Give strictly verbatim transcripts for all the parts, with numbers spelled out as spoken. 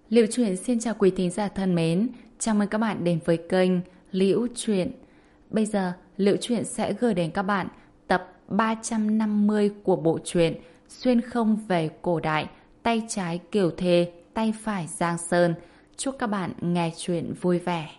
Liễu Chuyện xin chào quý thính giả thân mến, chào mừng các bạn đến với kênh Liễu Chuyện. Bây giờ, Liễu Chuyện sẽ gửi đến các bạn tập ba trăm năm mươi của bộ truyện Xuyên không về cổ đại, tay trái Kiều Thê, tay phải Giang Sơn. Chúc các bạn nghe chuyện vui vẻ.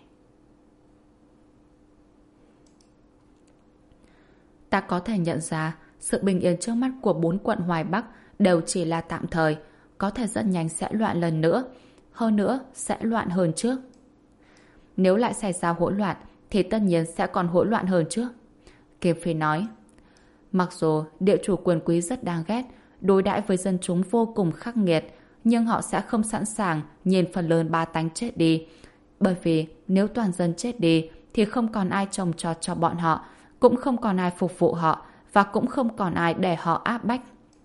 Ta có thể nhận ra sự bình yên trước mắt của bốn quận Hoài Bắc đều chỉ là tạm thời, có thể rất nhanh sẽ loạn lần nữa. Hơn nữa, sẽ loạn hơn trước. Nếu lại xảy ra hỗn loạn, thì tất nhiên sẽ còn hỗn loạn hơn trước. Kiều Phi nói, mặc dù địa chủ quyền quý rất đáng ghét, đối đãi với dân chúng vô cùng khắc nghiệt, nhưng họ sẽ không sẵn sàng nhìn phần lớn ba tánh chết đi. Bởi vì nếu toàn dân chết đi, thì không còn ai trồng trọt cho bọn họ, cũng không còn ai phục vụ họ, và cũng không còn ai để họ áp bách.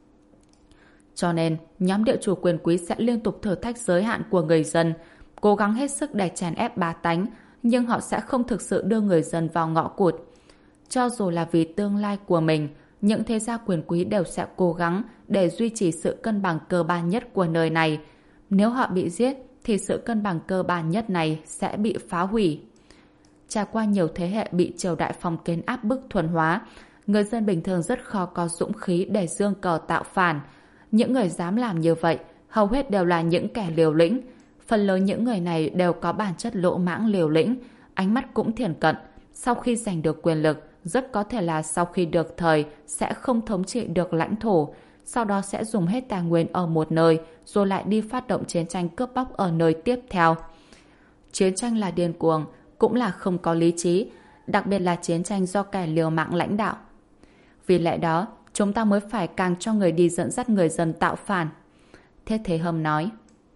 Cho nên, nhóm địa chủ quyền quý sẽ liên tục thử thách giới hạn của người dân, cố gắng hết sức để chèn ép bá tánh, nhưng họ sẽ không thực sự đưa người dân vào ngõ cụt. Cho dù là vì tương lai của mình, những thế gia quyền quý đều sẽ cố gắng để duy trì sự cân bằng cơ bản nhất của nơi này. Nếu họ bị giết, thì sự cân bằng cơ bản nhất này sẽ bị phá hủy. Trải qua nhiều thế hệ bị triều đại phong kiến áp bức thuần hóa, người dân bình thường rất khó có dũng khí để giương cờ tạo phản. Những người dám làm như vậy hầu hết đều là những kẻ liều lĩnh. Phần lớn những người này đều có bản chất lỗ mãng liều lĩnh, ánh mắt cũng thiển cận. Sau khi giành được quyền lực, rất có thể là sau khi được thời sẽ không thống trị được lãnh thổ, sau đó sẽ dùng hết tài nguyên ở một nơi rồi lại đi phát động chiến tranh cướp bóc ở nơi tiếp theo. Chiến tranh là điên cuồng, cũng là không có lý trí, đặc biệt là chiến tranh do kẻ liều mạng lãnh đạo. Vì lẽ đó, chúng ta mới phải càng cho người đi dẫn dắt người dân tạo phản. Thế Thế Hâm nói,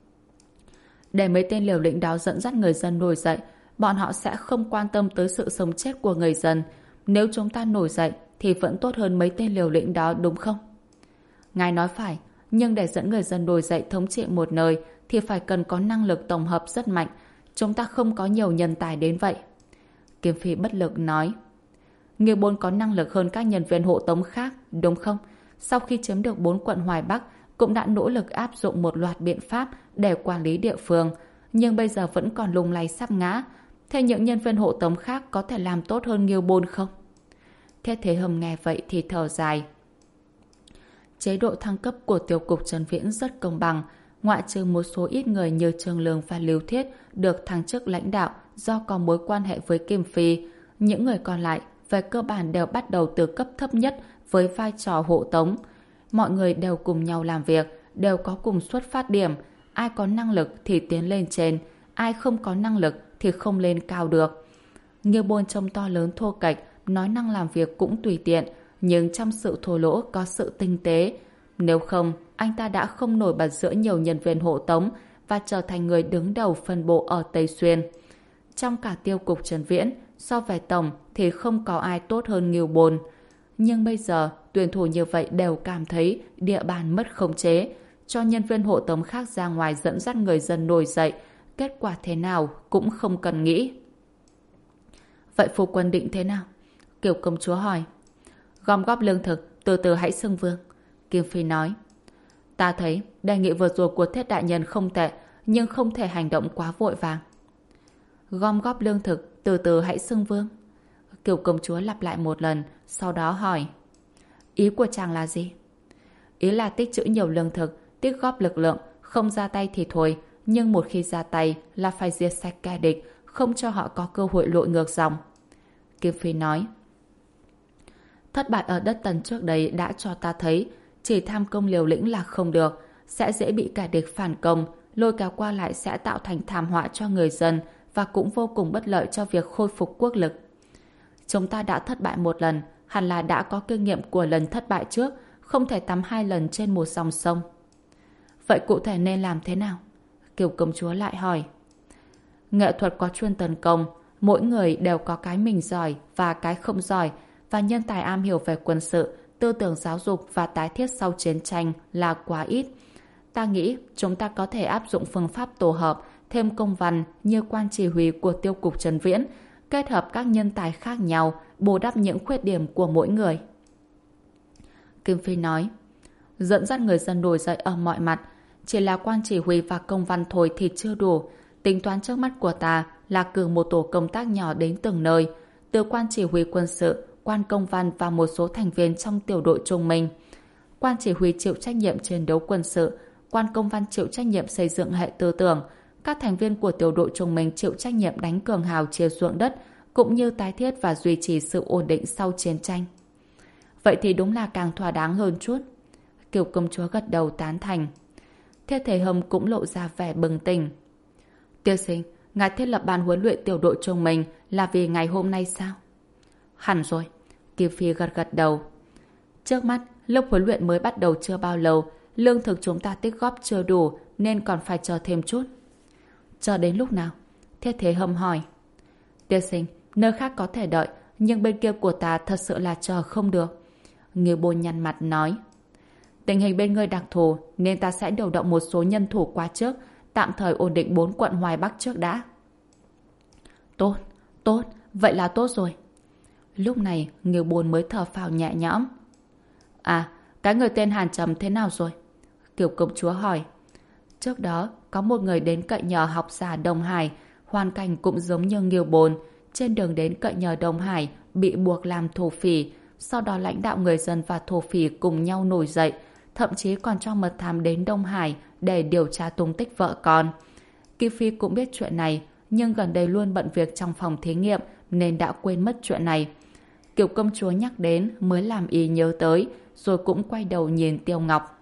để mấy tên liều lĩnh đó dẫn dắt người dân nổi dậy, bọn họ sẽ không quan tâm tới sự sống chết của người dân. Nếu chúng ta nổi dậy thì vẫn tốt hơn mấy tên liều lĩnh đó, đúng không? Ngài nói phải, nhưng để dẫn người dân nổi dậy thống trị một nơi thì phải cần có năng lực tổng hợp rất mạnh. Chúng ta không có nhiều nhân tài đến vậy. Kiếm Phi bất lực nói, Nghiêu Bôn có năng lực hơn các nhân viên hộ tống khác, đúng không? Sau khi chiếm được bốn quận Hoài Bắc, cũng đã nỗ lực áp dụng một loạt biện pháp để quản lý địa phương, nhưng bây giờ vẫn còn lung lay sắp ngã. Thế những nhân viên hộ tống khác có thể làm tốt hơn Nghiêu Bôn không? Thế Thế Hâm nghe vậy thì thở dài. Chế độ thăng cấp của tiêu cục Trần Viễn rất công bằng, ngoại trừ một số ít người như Trương Lương và Lưu Thiết được thăng chức lãnh đạo do có mối quan hệ với Kim Phi. Những người còn lại về cơ bản đều bắt đầu từ cấp thấp nhất với vai trò hộ tống. Mọi người đều cùng nhau làm việc, đều có cùng xuất phát điểm. Ai có năng lực thì tiến lên trên, ai không có năng lực thì không lên cao được. Nghiêu Bôn trông to lớn thô kệch, nói năng làm việc cũng tùy tiện, nhưng trong sự thô lỗ có sự tinh tế. Nếu không, anh ta đã không nổi bật giữa nhiều nhân viên hộ tống và trở thành người đứng đầu phân bộ ở Tây Xuyên. Trong cả tiêu cục Trần Viễn, so về tổng thì không có ai tốt hơn Nghiêu Bôn. Nhưng bây giờ, tuyển thủ như vậy đều cảm thấy địa bàn mất khống chế, cho nhân viên hộ tống khác ra ngoài dẫn dắt người dân nổi dậy. Kết quả thế nào cũng không cần nghĩ. Vậy phu quân định thế nào? Kiều công chúa hỏi. Gom góp lương thực, từ từ hãy xưng vương. Kim Phi nói. Ta thấy đề nghị vừa rồi của Thiết đại nhân không tệ, nhưng không thể hành động quá vội vàng. Gom góp lương thực, từ từ hãy xưng vương. Kiều công chúa lặp lại một lần, sau đó hỏi. Ý của chàng là gì? Ý là tích trữ nhiều lương thực, tích góp lực lượng, không ra tay thì thôi, nhưng một khi ra tay là phải diệt sạch kẻ địch, không cho họ có cơ hội lội ngược dòng. Kim Phi nói. Thất bại ở đất Tần trước đây đã cho ta thấy, chỉ tham công liều lĩnh là không được, sẽ dễ bị kẻ địch phản công, lôi kéo qua lại sẽ tạo thành thảm họa cho người dân và cũng vô cùng bất lợi cho việc khôi phục quốc lực. Chúng ta đã thất bại một lần, hẳn là đã có kinh nghiệm của lần thất bại trước, không thể tắm hai lần trên một dòng sông. Vậy cụ thể nên làm thế nào? Kiều công chúa lại hỏi. Nghệ thuật có chuyên tấn công, mỗi người đều có cái mình giỏi và cái không giỏi, và nhân tài am hiểu về quân sự, tư tưởng giáo dục và tái thiết sau chiến tranh là quá ít. Ta nghĩ chúng ta có thể áp dụng phương pháp tổ hợp, thêm công văn như quan chỉ huy của tiêu cục Trần Viễn, kết hợp các nhân tài khác nhau, bù đắp những khuyết điểm của mỗi người. Kim Phi nói, dẫn dắt người dân nổi dậy ở mọi mặt, Chỉ là quan chỉ huy và công văn thôi thì chưa đủ. Tính toán trước mắt của ta là cử một tổ công tác nhỏ đến từng nơi, từ quan chỉ huy quân sự, quan công văn và một số thành viên trong tiểu đội trung minh. Quan chỉ huy chịu trách nhiệm chiến đấu quân sự, quan công văn chịu trách nhiệm xây dựng hệ tư tưởng, các thành viên của tiểu đội trung minh chịu trách nhiệm đánh cường hào chia ruộng đất, cũng như tái thiết và duy trì sự ổn định sau chiến tranh. Vậy thì đúng là càng thỏa đáng hơn chút. Kiều công chúa gật đầu tán thành. Thiết Thế Hâm cũng lộ ra vẻ bừng tỉnh. Tiên sinh, ngài thiết lập ban huấn luyện tiểu đội trung minh là vì ngày hôm nay sao? Hẳn rồi. Kim Phi gật gật đầu. Trước mắt, lúc huấn luyện mới bắt đầu chưa bao lâu, lương thực chúng ta tích góp chưa đủ nên còn phải chờ thêm chút. Chờ đến lúc nào? Thiết Thế Hâm hỏi. Tiên sinh, nơi khác có thể đợi, nhưng bên kia của ta thật sự là chờ không được. Ngưu Bôn nhăn mặt nói. Tình hình bên ngươi đặc thù nên ta sẽ điều động một số nhân thủ qua trước, tạm thời ổn định bốn quận Hoài Bắc trước đã. Tốt, tốt, vậy là tốt rồi. Lúc này Ngưu Bôn mới thở phào nhẹ nhõm. À, cái người tên Hàn Trầm thế nào rồi? Kiều công chúa hỏi. Trước đó có một người đến cậy nhờ học giả Đông Hải, hoàn cảnh cũng giống như Ngưu Bôn. Trên đường đến cậy nhờ Đông Hải bị buộc làm thổ phỉ, sau đó lãnh đạo người dân và thổ phỉ cùng nhau nổi dậy, thậm chí còn cho mật thám đến Đông Hải để điều tra tung tích vợ con. Kim Phi cũng biết chuyện này, nhưng gần đây luôn bận việc trong phòng thí nghiệm nên đã quên mất chuyện này. Kiều công chúa nhắc đến mới làm y nhớ tới, rồi cũng quay đầu nhìn Tiêu Ngọc.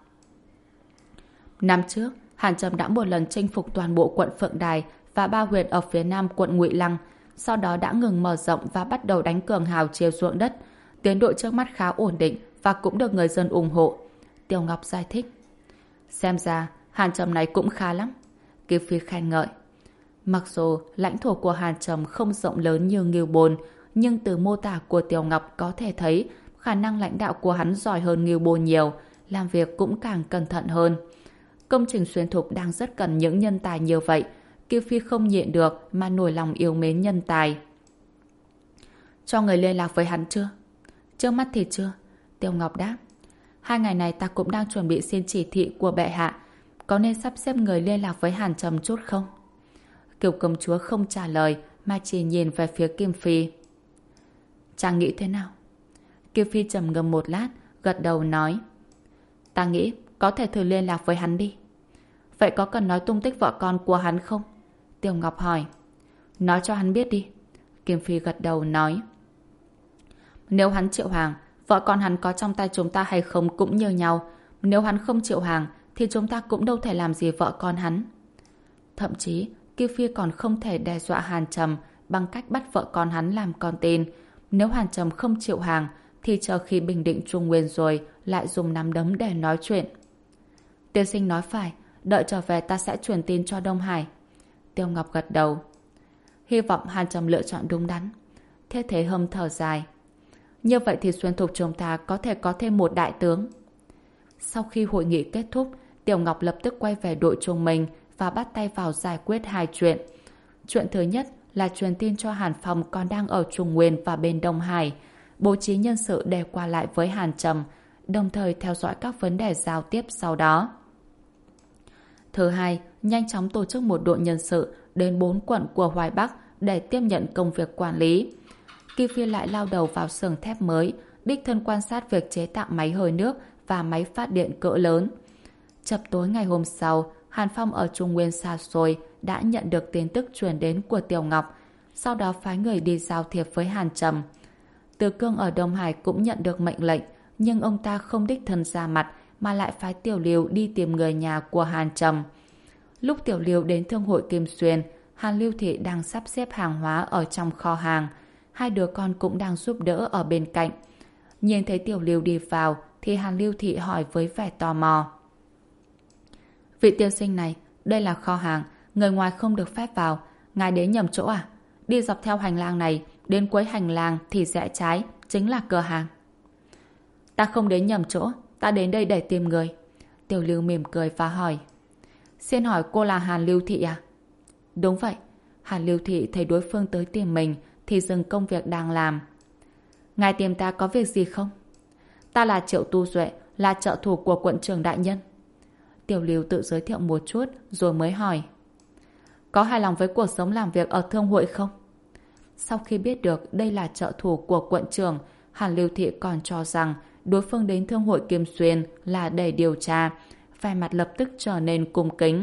Năm trước, Hàn Trầm đã một lần chinh phục toàn bộ quận Phượng Đài và ba huyện ở phía nam quận Ngụy Lăng, sau đó đã ngừng mở rộng và bắt đầu đánh cường hào chia ruộng đất. Tiến độ trước mắt khá ổn định và cũng được người dân ủng hộ. Tiêu Ngọc giải thích. Xem ra, Hàn Trầm này cũng khá lắm. Kim Phi khen ngợi. Mặc dù lãnh thổ của Hàn Trầm không rộng lớn như Ngưu Bôn, nhưng từ mô tả của Tiêu Ngọc có thể thấy khả năng lãnh đạo của hắn giỏi hơn Ngưu Bôn nhiều, làm việc cũng càng cẩn thận hơn. Công trình xuyên thục đang rất cần những nhân tài như vậy. Kim Phi không nhịn được mà nổi lòng yêu mến nhân tài. Cho người liên lạc với hắn chưa? Trước mắt thì chưa. Tiêu Ngọc đáp. Hai ngày này ta cũng đang chuẩn bị xin chỉ thị của bệ hạ. Có nên sắp xếp người liên lạc với Hàn Trầm chút không? Kiều công chúa không trả lời mà chỉ nhìn về phía Kim Phi. Chàng nghĩ thế nào? Kim Phi trầm ngâm một lát, gật đầu nói. Ta nghĩ có thể thử liên lạc với hắn đi. Vậy có cần nói tung tích vợ con của hắn không? Tiêu Ngọc hỏi. Nói cho hắn biết đi. Kim Phi gật đầu nói. Nếu hắn chịu hàng, vợ con hắn có trong tay chúng ta hay không cũng như nhau. Nếu hắn không chịu hàng thì chúng ta cũng đâu thể làm gì vợ con hắn. Thậm chí Kim Phi còn không thể đe dọa Hàn Trầm bằng cách bắt vợ con hắn làm con tin. Nếu Hàn Trầm không chịu hàng thì chờ khi bình định Trung Nguyên rồi lại dùng nắm đấm để nói chuyện. Tiên sinh nói phải, đợi trở về ta sẽ truyền tin cho Đông Hải. Tiêu Ngọc gật đầu. Hy vọng Hàn Trầm lựa chọn đúng đắn. Thiết Thế Hâm thở dài. Như vậy thì xuyên thục chúng ta có thể có thêm một đại tướng. Sau khi hội nghị kết thúc, Tiểu Ngọc lập tức quay về đội trung mình và bắt tay vào giải quyết hai chuyện. Chuyện thứ nhất là truyền tin cho Hàn Phong còn đang ở Trung Nguyên và bên Đông Hải, bố trí nhân sự để qua lại với Hàn Trầm, đồng thời theo dõi các vấn đề giao tiếp sau đó. Thứ hai, nhanh chóng tổ chức một đội nhân sự đến bốn quận của Hoài Bắc để tiếp nhận công việc quản lý. Kim Phi lại lao đầu vào xưởng thép mới, đích thân quan sát việc chế tạo máy hơi nước và máy phát điện cỡ lớn. Chập tối ngày hôm sau, Hàn Phong ở Trung Nguyên xa xôi đã nhận được tin tức truyền đến của Tiểu Ngọc, sau đó phái người đi giao thiệp với Hàn Trầm. Từ Cương ở Đông Hải cũng nhận được mệnh lệnh, nhưng ông ta không đích thân ra mặt mà lại phái Tiểu Liêu đi tìm người nhà của Hàn Trầm. Lúc Tiểu Liêu đến Thương hội Kim Xuyên, Hàn Lưu Thị đang sắp xếp hàng hóa ở trong kho hàng. Hai đứa con cũng đang giúp đỡ ở bên cạnh. Nhìn thấy Tiểu Liêu đi vào thì Hàn Lưu Thị hỏi với vẻ tò mò. Vị tiên sinh này, đây là kho hàng, người ngoài không được phép vào. Ngài đến nhầm chỗ à? Đi dọc theo hành lang này, đến cuối hành lang thì rẽ trái, chính là cửa hàng. Ta không đến nhầm chỗ, ta đến đây để tìm người. Tiểu Liêu mỉm cười và hỏi. Xin hỏi cô là Hàn Lưu Thị à? Đúng vậy. Hàn Lưu Thị thấy đối phương tới tìm mình thì dừng công việc đang làm. Ngài tìm ta có việc gì không? Ta là Triệu Tu Duệ, là trợ thủ của quận trưởng đại nhân. Tiểu Lưu tự giới thiệu một chút rồi mới hỏi. Có hài lòng với cuộc sống làm việc ở thương hội không? Sau khi biết được đây là trợ thủ của quận trưởng, Hàn Lưu Thị còn cho rằng đối phương đến thương hội Kim Xuyên là để điều tra, vẻ mặt lập tức trở nên cung kính.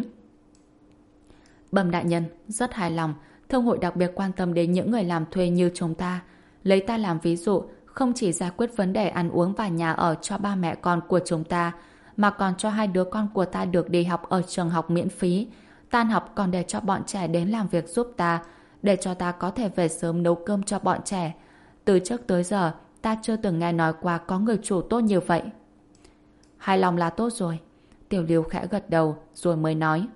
Bẩm đại nhân, rất hài lòng, thương hội đặc biệt quan tâm đến những người làm thuê như chúng ta. Lấy ta làm ví dụ, không chỉ giải quyết vấn đề ăn uống và nhà ở cho ba mẹ con của chúng ta, mà còn cho hai đứa con của ta được đi học ở trường học miễn phí. Tan học còn để cho bọn trẻ đến làm việc giúp ta, để cho ta có thể về sớm nấu cơm cho bọn trẻ. Từ trước tới giờ, ta chưa từng nghe nói qua có người chủ tốt như vậy. Hài lòng là tốt rồi. Tiểu Lưu khẽ gật đầu rồi mới nói.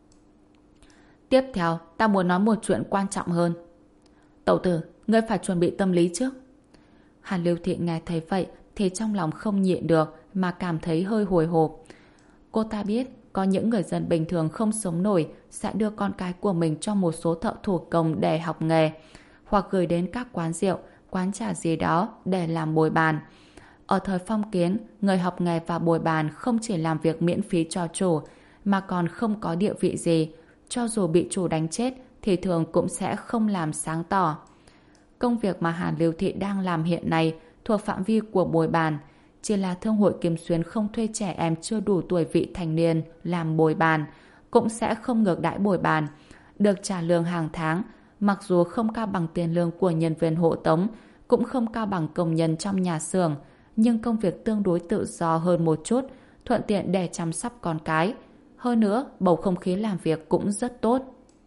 Tiếp theo, ta muốn nói một chuyện quan trọng hơn. Tẩu tử, ngươi phải chuẩn bị tâm lý trước. Hàn Lưu Thị nghe thấy vậy thì trong lòng không nhịn được mà cảm thấy hơi hồi hộp. Cô ta biết có những người dân bình thường không sống nổi sẽ đưa con cái của mình cho một số thợ thủ công để học nghề, hoặc gửi đến các quán rượu, quán trà gì đó để làm bồi bàn. Ở thời phong kiến, người học nghề và bồi bàn không chỉ làm việc miễn phí cho chủ, mà còn không có địa vị gì. Cho dù bị chủ đánh chết thì thường cũng sẽ không làm sáng tỏ. Công việc mà Hàn Lưu Thị đang làm hiện nay thuộc phạm vi của bồi bàn, chỉ là thương hội Kim Xuyên không thuê trẻ em chưa đủ tuổi vị thành niên làm bồi bàn, cũng sẽ không ngược đãi bồi bàn, được trả lương hàng tháng, mặc dù không cao bằng tiền lương của nhân viên hộ tống, cũng không cao bằng công nhân trong nhà xưởng, nhưng công việc tương đối tự do hơn một chút, thuận tiện để chăm sóc con cái. Hơn nữa, bầu không khí làm việc cũng rất tốt.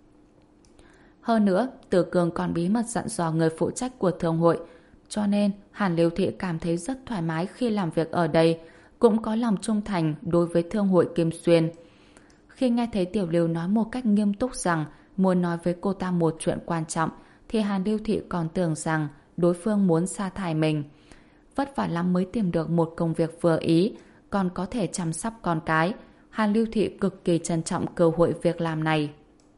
Hơn nữa, Từ Cường còn bí mật dặn dò người phụ trách của thương hội, cho nên Hàn Lưu Thị cảm thấy rất thoải mái khi làm việc ở đây, cũng có lòng trung thành đối với thương hội Kim Xuyên. Khi nghe thấy Tiểu Lưu nói một cách nghiêm túc rằng muốn nói với cô ta một chuyện quan trọng, thì Hàn Lưu Thị còn tưởng rằng đối phương muốn sa thải mình. Vất vả lắm mới tìm được một công việc vừa ý, còn có thể chăm sóc con cái. Hàn Lưu Thị cực kỳ trân trọng cơ hội việc làm này.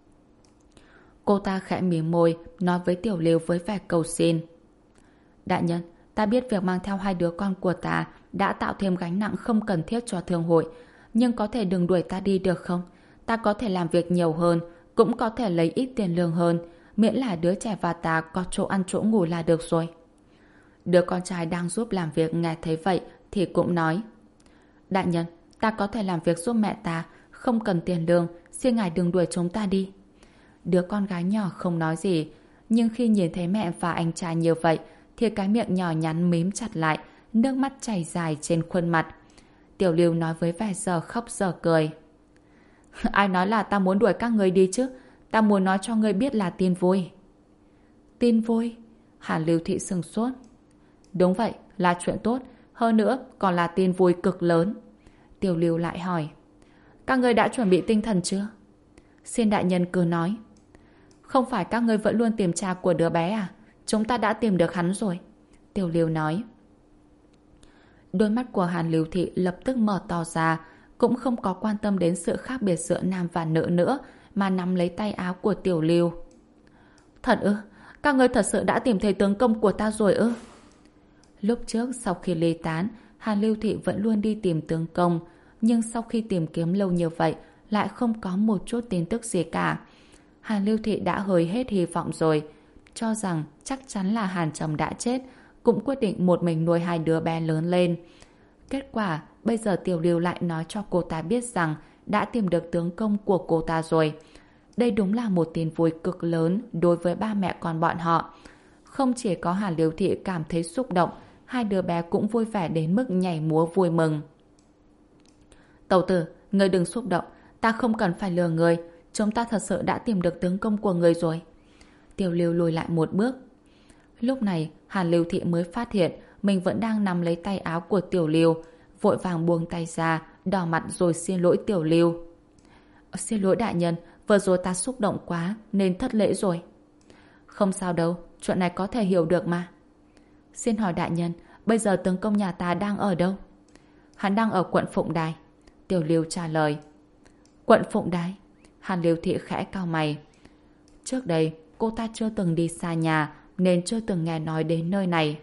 Cô ta khẽ mím môi, nói với Tiểu Lưu với vẻ cầu xin. Đại nhân, ta biết việc mang theo hai đứa con của ta đã tạo thêm gánh nặng không cần thiết cho thương hội, nhưng có thể đừng đuổi ta đi được không? Ta có thể làm việc nhiều hơn, cũng có thể lấy ít tiền lương hơn, miễn là đứa trẻ và ta có chỗ ăn chỗ ngủ là được rồi. Đứa con trai đang giúp làm việc nghe thấy vậy thì cũng nói. Đại nhân, ta có thể làm việc giúp mẹ ta, không cần tiền lương, xin ngài đừng đuổi chúng ta đi. Đứa con gái nhỏ không nói gì, nhưng khi nhìn thấy mẹ và anh trai như vậy thì cái miệng nhỏ nhắn mím chặt lại, nước mắt chảy dài trên khuôn mặt. Tiểu Lưu nói với vẻ giờ khóc giờ cười. Ai nói là ta muốn đuổi các người đi chứ? Ta muốn nói cho ngươi biết là tin vui. Tin vui? Hàn Lưu Thị sừng sốt. Đúng vậy, là chuyện tốt, hơn nữa còn là tin vui cực lớn. Tiểu Lưu lại hỏi. Các ngươi đã chuẩn bị tinh thần chưa? Xin đại nhân cứ nói. Không phải các ngươi vẫn luôn tìm cha của đứa bé à? Chúng ta đã tìm được hắn rồi. Tiểu Lưu nói. Đôi mắt của Hàn Lưu Thị lập tức mở to ra, cũng không có quan tâm đến sự khác biệt giữa nam và nữ nữa, mà nắm lấy tay áo của Tiểu Lưu. Thật ư? Các ngươi thật sự đã tìm thấy tướng công của ta rồi ư? Lúc trước sau khi ly tán, Hàn Lưu Thị vẫn luôn đi tìm tướng công, nhưng sau khi tìm kiếm lâu như vậy lại không có một chút tin tức gì cả. Hàn Lưu Thị đã hơi hết hy vọng rồi, cho rằng chắc chắn là Hàn chồng đã chết, cũng quyết định một mình nuôi hai đứa bé lớn lên. Kết quả, bây giờ Tiểu Lưu lại nói cho cô ta biết rằng đã tìm được tướng công của cô ta rồi. Đây đúng là một tin vui cực lớn đối với ba mẹ con bọn họ. Không chỉ có Hàn Lưu Thị cảm thấy xúc động, hai đứa bé cũng vui vẻ đến mức nhảy múa vui mừng. Tẩu tử, ngươi đừng xúc động, ta không cần phải lừa người, chúng ta thật sự đã tìm được tướng công của người rồi. Tiểu Lưu lùi lại một bước. Lúc này, Hàn Lưu Thị mới phát hiện mình vẫn đang nắm lấy tay áo của Tiểu Lưu, vội vàng buông tay ra, đỏ mặt rồi xin lỗi Tiểu Lưu. Xin lỗi đại nhân, vừa rồi ta xúc động quá nên thất lễ rồi. Không sao đâu, chuyện này có thể hiểu được mà. Xin hỏi đại nhân, bây giờ tướng công nhà ta đang ở đâu? Hắn đang ở quận Phụng Đài. Tiểu Lưu trả lời. Quận Phụng Đài? Hàn Lưu Thị khẽ cau mày. Trước đây, cô ta chưa từng đi xa nhà nên chưa từng nghe nói đến nơi này.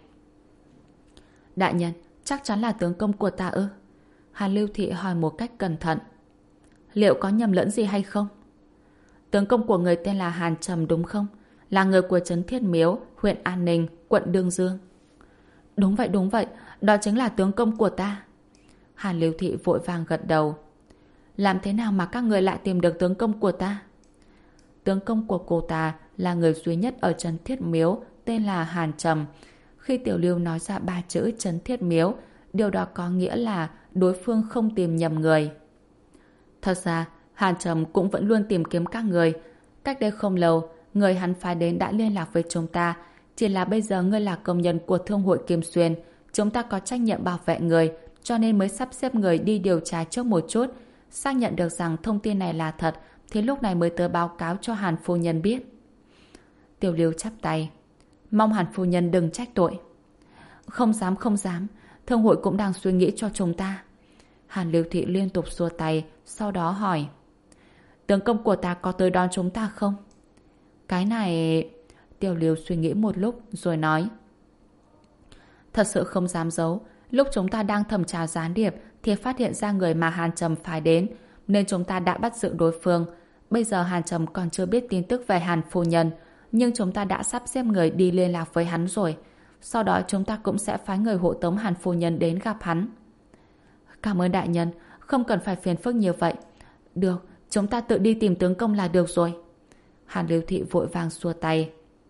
Đại nhân, chắc chắn là tướng công của ta ư? Hàn Lưu Thị hỏi một cách cẩn thận. Liệu có nhầm lẫn gì hay không? Tướng công của người tên là Hàn Trầm đúng không? Là người của trấn Thiết Miếu, huyện An Ninh, quận Đương Dương. Đúng vậy, đúng vậy. Đó chính là tướng công của ta. Hàn Lưu Thị vội vàng gật đầu. Làm thế nào mà các người lại tìm được tướng công của ta? Tướng công của cô ta là người duy nhất ở trấn Thiết Miếu, tên là Hàn Trầm. Khi Tiểu Lưu nói ra ba chữ trấn Thiết Miếu, điều đó có nghĩa là đối phương không tìm nhầm người. Thật ra, Hàn Trầm cũng vẫn luôn tìm kiếm các người. Cách đây không lâu, người hắn phái đến đã liên lạc với chúng ta. Chỉ là bây giờ ngươi là công nhân của Thương hội Kim Xuyên. Chúng ta có trách nhiệm bảo vệ người, cho nên mới sắp xếp người đi điều tra trước một chút. Xác nhận được rằng thông tin này là thật, thì lúc này mới tới báo cáo cho Hàn phu nhân biết. Tiểu Lưu chắp tay. Mong Hàn phu nhân đừng trách tội. Không dám, không dám. Thương hội cũng đang suy nghĩ cho chúng ta. Hàn Lưu Thị liên tục xua tay, sau đó hỏi. Tướng công của ta có tới đón chúng ta không? Cái này... Tiểu Lưu suy nghĩ một lúc rồi nói. Thật sự không dám giấu. Lúc chúng ta đang thẩm tra gián điệp thì phát hiện ra người mà Hàn Trầm phái đến, nên chúng ta đã bắt giữ đối phương. Bây giờ Hàn Trầm còn chưa biết tin tức về Hàn phu nhân, nhưng chúng ta đã sắp xếp người đi liên lạc với hắn rồi. Sau đó chúng ta cũng sẽ phái người hộ tống Hàn phu nhân đến gặp hắn. Cảm ơn đại nhân, không cần phải phiền phức như vậy. Được, chúng ta tự đi tìm tướng công là được rồi. Hàn Lưu Thị vội vàng xua tay.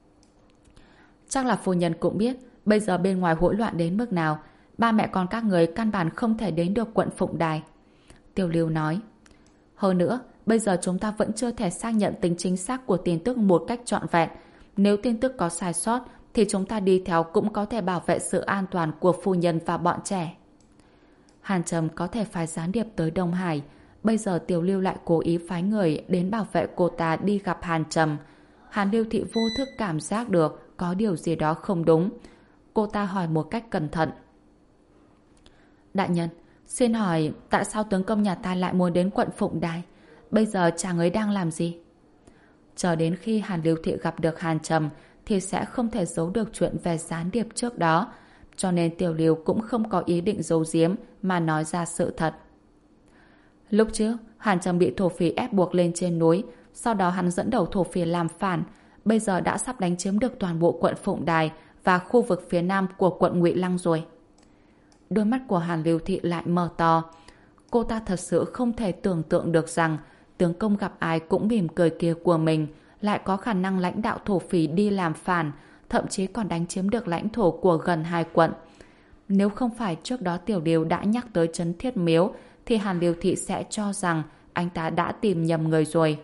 Chắc là phu nhân cũng biết bây giờ bên ngoài hỗn loạn đến mức nào. Ba mẹ con các người căn bản không thể đến được quận Phụng Đài. Tiểu Lưu nói. Hơn nữa, bây giờ chúng ta vẫn chưa thể xác nhận tính chính xác của tin tức một cách trọn vẹn. Nếu tin tức có sai sót thì chúng ta đi theo cũng có thể bảo vệ sự an toàn của phu nhân và bọn trẻ. Hàn Trầm có thể phái gián điệp tới Đông Hải. Bây giờ Tiểu Lưu lại cố ý phái người đến bảo vệ cô ta đi gặp Hàn Trầm. Hàn Lưu Thị vô thức cảm giác được có điều gì đó không đúng. Cô ta hỏi một cách cẩn thận. Đại nhân, xin hỏi tại sao tướng công nhà ta lại muốn đến quận Phụng Đài? Bây giờ chàng ấy đang làm gì? Chờ đến khi Hàn Lưu Thị gặp được Hàn Trầm thì sẽ không thể giấu được chuyện về gián điệp trước đó. Cho nên Tiểu Lưu cũng không có ý định giấu giếm mà nói ra sự thật. Lúc trước, Hàn Trầm bị thổ phỉ ép buộc lên trên núi, sau đó hắn dẫn đầu thổ phỉ làm phản, bây giờ đã sắp đánh chiếm được toàn bộ quận Phụng Đài và khu vực phía nam của quận Ngụy Lăng rồi. Đôi mắt của Hàn Lưu Thị lại mở to. Cô ta thật sự không thể tưởng tượng được rằng tướng công gặp ai cũng mỉm cười kia của mình lại có khả năng lãnh đạo thổ phỉ đi làm phản, thậm chí còn đánh chiếm được lãnh thổ của gần hai quận. Nếu không phải trước đó Tiểu Lưu đã nhắc tới trấn Thiết Miếu thì Hàn Lưu Thị sẽ cho rằng anh ta đã tìm nhầm người rồi.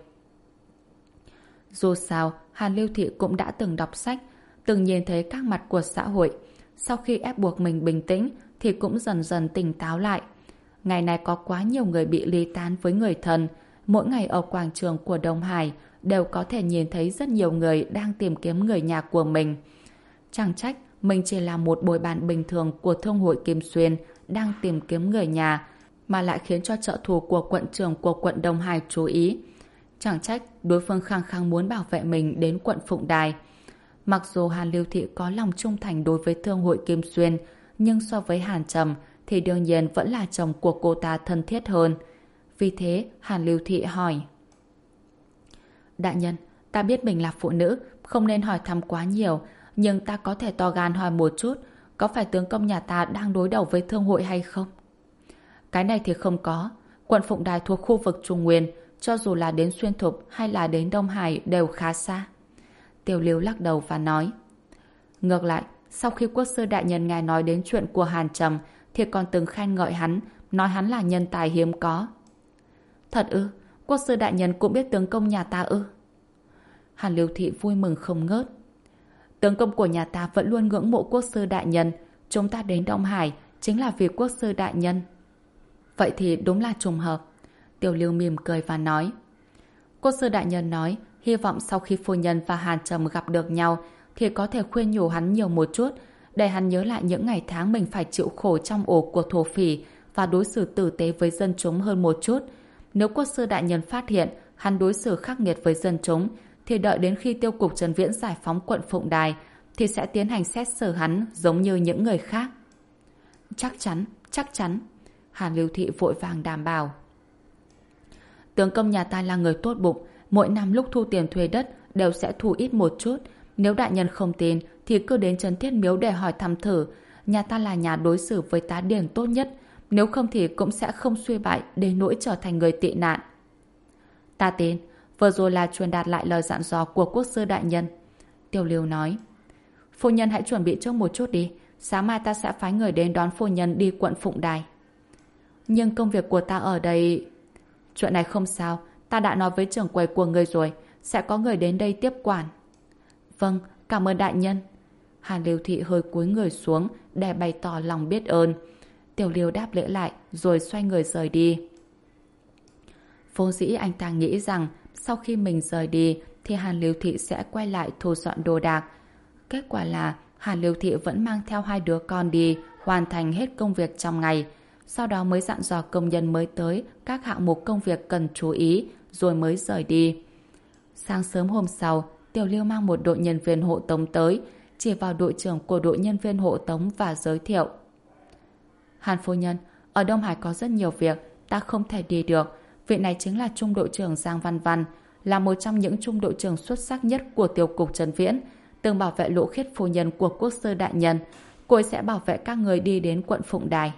Dù sao, Hàn Lưu Thị cũng đã từng đọc sách, từng nhìn thấy các mặt của xã hội. Sau khi ép buộc mình bình tĩnh thì cũng dần dần tỉnh táo lại. Ngày này có quá nhiều người bị ly tán với người thân. Mỗi ngày ở quảng trường của Đông Hải đều có thể nhìn thấy rất nhiều người đang tìm kiếm người nhà của mình. Chẳng trách mình chỉ là một bồi bàn bình thường của Thương hội Kim Xuyên đang tìm kiếm người nhà, mà lại khiến cho trợ thủ của quận trưởng của quận Đông Hải chú ý. Chẳng trách đối phương khăng khăng muốn bảo vệ mình đến quận Phụng Đài. Mặc dù Hàn Lưu Thị có lòng trung thành đối với Thương hội Kim Xuyên, nhưng so với Hàn Trầm thì đương nhiên vẫn là chồng của cô ta thân thiết hơn. Vì thế Hàn Lưu Thị hỏi. Đại nhân, ta biết mình là phụ nữ, không nên hỏi thăm quá nhiều, nhưng ta có thể to gan hỏi một chút, có phải tướng công nhà ta đang đối đầu với thương hội hay không? Cái này thì không có. Quận Phụng Đài thuộc khu vực Trung Nguyên, cho dù là đến Xuyên Thục hay là đến Đông Hải đều khá xa. Tiểu Lưu lắc đầu và nói. Ngược lại, sau khi quốc sư đại nhân ngài nói đến chuyện của Hàn Trầm thì còn từng khen ngợi hắn, nói hắn là nhân tài hiếm có. Thật ư? Quốc sư đại nhân cũng biết tướng công nhà ta ư? Hàn Lưu Thị vui mừng không ngớt. Tướng công của nhà ta vẫn luôn ngưỡng mộ quốc sư đại nhân. Chúng ta đến Đông Hải chính là vì quốc sư đại nhân. Vậy thì đúng là trùng hợp. Tiểu Lưu mỉm cười và nói. Quốc sư đại nhân nói hy vọng sau khi phu nhân và Hàn Trầm gặp được nhau thì có thể khuyên nhủ hắn nhiều một chút, để hắn nhớ lại những ngày tháng mình phải chịu khổ trong ổ của thổ phỉ và đối xử tử tế với dân chúng hơn một chút. Nếu quốc sư đại nhân phát hiện hắn đối xử khắc nghiệt với dân chúng thì đợi đến khi tiêu cục Trần Viễn giải phóng quận Phụng Đài thì sẽ tiến hành xét xử hắn giống như những người khác. Chắc chắn, chắc chắn. Hàn Lưu Thị vội vàng đảm bảo. Tướng công nhà ta là người tốt bụng, mỗi năm lúc thu tiền thuê đất đều sẽ thu ít một chút. Nếu đại nhân không tin thì cứ đến Trấn Thiết Miếu để hỏi thăm thử. Nhà ta là nhà đối xử với tá điền tốt nhất, nếu không thì cũng sẽ không suy bại đến nỗi trở thành người tị nạn. Ta tin, vừa rồi là truyền đạt lại lời dặn dò của quốc sư đại nhân. Tiểu Lưu nói. Phu nhân hãy chuẩn bị trước một chút đi, sáng mai ta sẽ phái người đến đón phu nhân đi quận Phụng Đài. Nhưng công việc của ta ở đây... Chuyện này không sao, ta đã nói với trưởng quầy của người rồi, sẽ có người đến đây tiếp quản. Vâng, cảm ơn đại nhân. Hàn Lưu Thị hơi cúi người xuống để bày tỏ lòng biết ơn. Tiểu Lưu đáp lễ lại rồi xoay người rời đi. Vốn dĩ anh ta nghĩ rằng sau khi mình rời đi thì Hàn Lưu Thị sẽ quay lại thu dọn đồ đạc. Kết quả là Hàn Lưu Thị vẫn mang theo hai đứa con đi hoàn thành hết công việc trong ngày. Sau đó mới dặn dò công nhân mới tới các hạng mục công việc cần chú ý rồi mới rời đi. Sáng sớm hôm sau, Tiểu Lưu mang một đội nhân viên hộ tống tới, chỉ vào đội trưởng của đội nhân viên hộ tống và giới thiệu. Hàn phu nhân, ở Đông Hải có rất nhiều việc, ta không thể đi được. Vị này chính là trung đội trưởng Giang Văn Văn, là một trong những trung đội trưởng xuất sắc nhất của tiểu cục Trấn Viễn, từng bảo vệ Lỗ Khiết phu nhân của quốc sư đại nhân. Cô ấy sẽ bảo vệ các người đi đến quận Phụng Đài.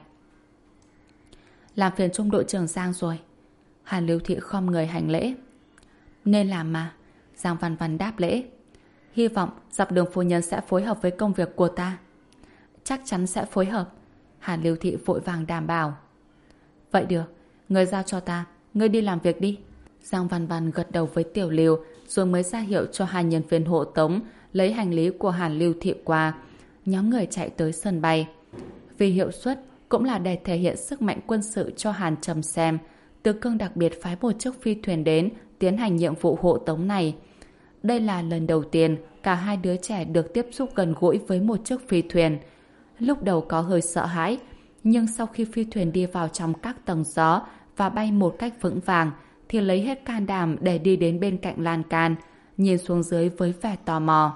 Làm phiền trung đội trưởng Giang rồi. Hàn Lưu Thị khom người hành lễ. Nên làm mà. Giang Văn Văn đáp lễ. Hy vọng dọc đường phu nhân sẽ phối hợp với công việc của ta. Chắc chắn sẽ phối hợp. Hàn Lưu Thị vội vàng đảm bảo. Vậy được, người giao cho ta, ngươi đi làm việc đi. Giang Văn Văn gật đầu với Tiểu Lưu rồi mới ra hiệu cho hai nhân viên hộ tống lấy hành lý của Hàn Lưu Thị qua. Nhóm người chạy tới sân bay. Vì hiệu suất cũng là để thể hiện sức mạnh quân sự cho Hàn Trầm xem, Từ Cương đặc biệt phái một chiếc phi thuyền đến tiến hành nhiệm vụ hộ tống này. Đây là lần đầu tiên cả hai đứa trẻ được tiếp xúc gần gũi với một chiếc phi thuyền. Lúc đầu có hơi sợ hãi, nhưng sau khi phi thuyền đi vào trong các tầng gió và bay một cách vững vàng thì lấy hết can đảm để đi đến bên cạnh lan can, nhìn xuống dưới với vẻ tò mò.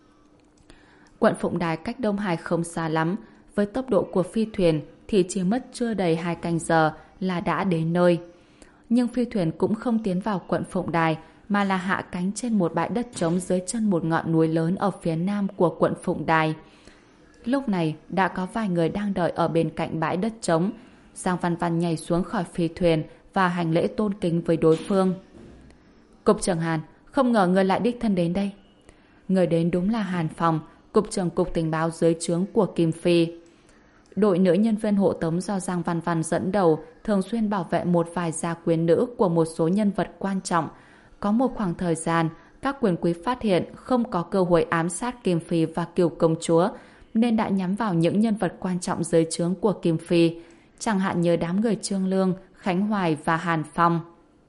Quận Phụng Đài cách Đông Hải không xa lắm, với tốc độ của phi thuyền thì chỉ mất chưa đầy hai canh giờ là đã đến nơi. Nhưng phi thuyền cũng không tiến vào quận Phụng Đài mà là hạ cánh trên một bãi đất trống dưới chân một ngọn núi lớn ở phía nam của quận Phụng Đài. Lúc này đã có vài người đang đợi ở bên cạnh bãi đất trống. Giang Văn Văn nhảy xuống khỏi phi thuyền và hành lễ tôn kính với đối phương. Cục trưởng Hàn, không ngờ người lại đích thân đến đây. Người đến đúng là Hàn Phòng, cục trưởng cục tình báo dưới trướng của Kim Phi. Đội nữ nhân viên hộ tống do Giang Văn Văn dẫn đầu thường xuyên bảo vệ một vài gia quyến nữ của một số nhân vật quan trọng. Có một khoảng thời gian, các quyền quý phát hiện không có cơ hội ám sát Kim Phi và Kiều Công Chúa, nên đã nhắm vào những nhân vật quan trọng dưới trướng của Kim Phi, chẳng hạn như đám người Trương Lương, Khánh Hoài và Hàn Phong.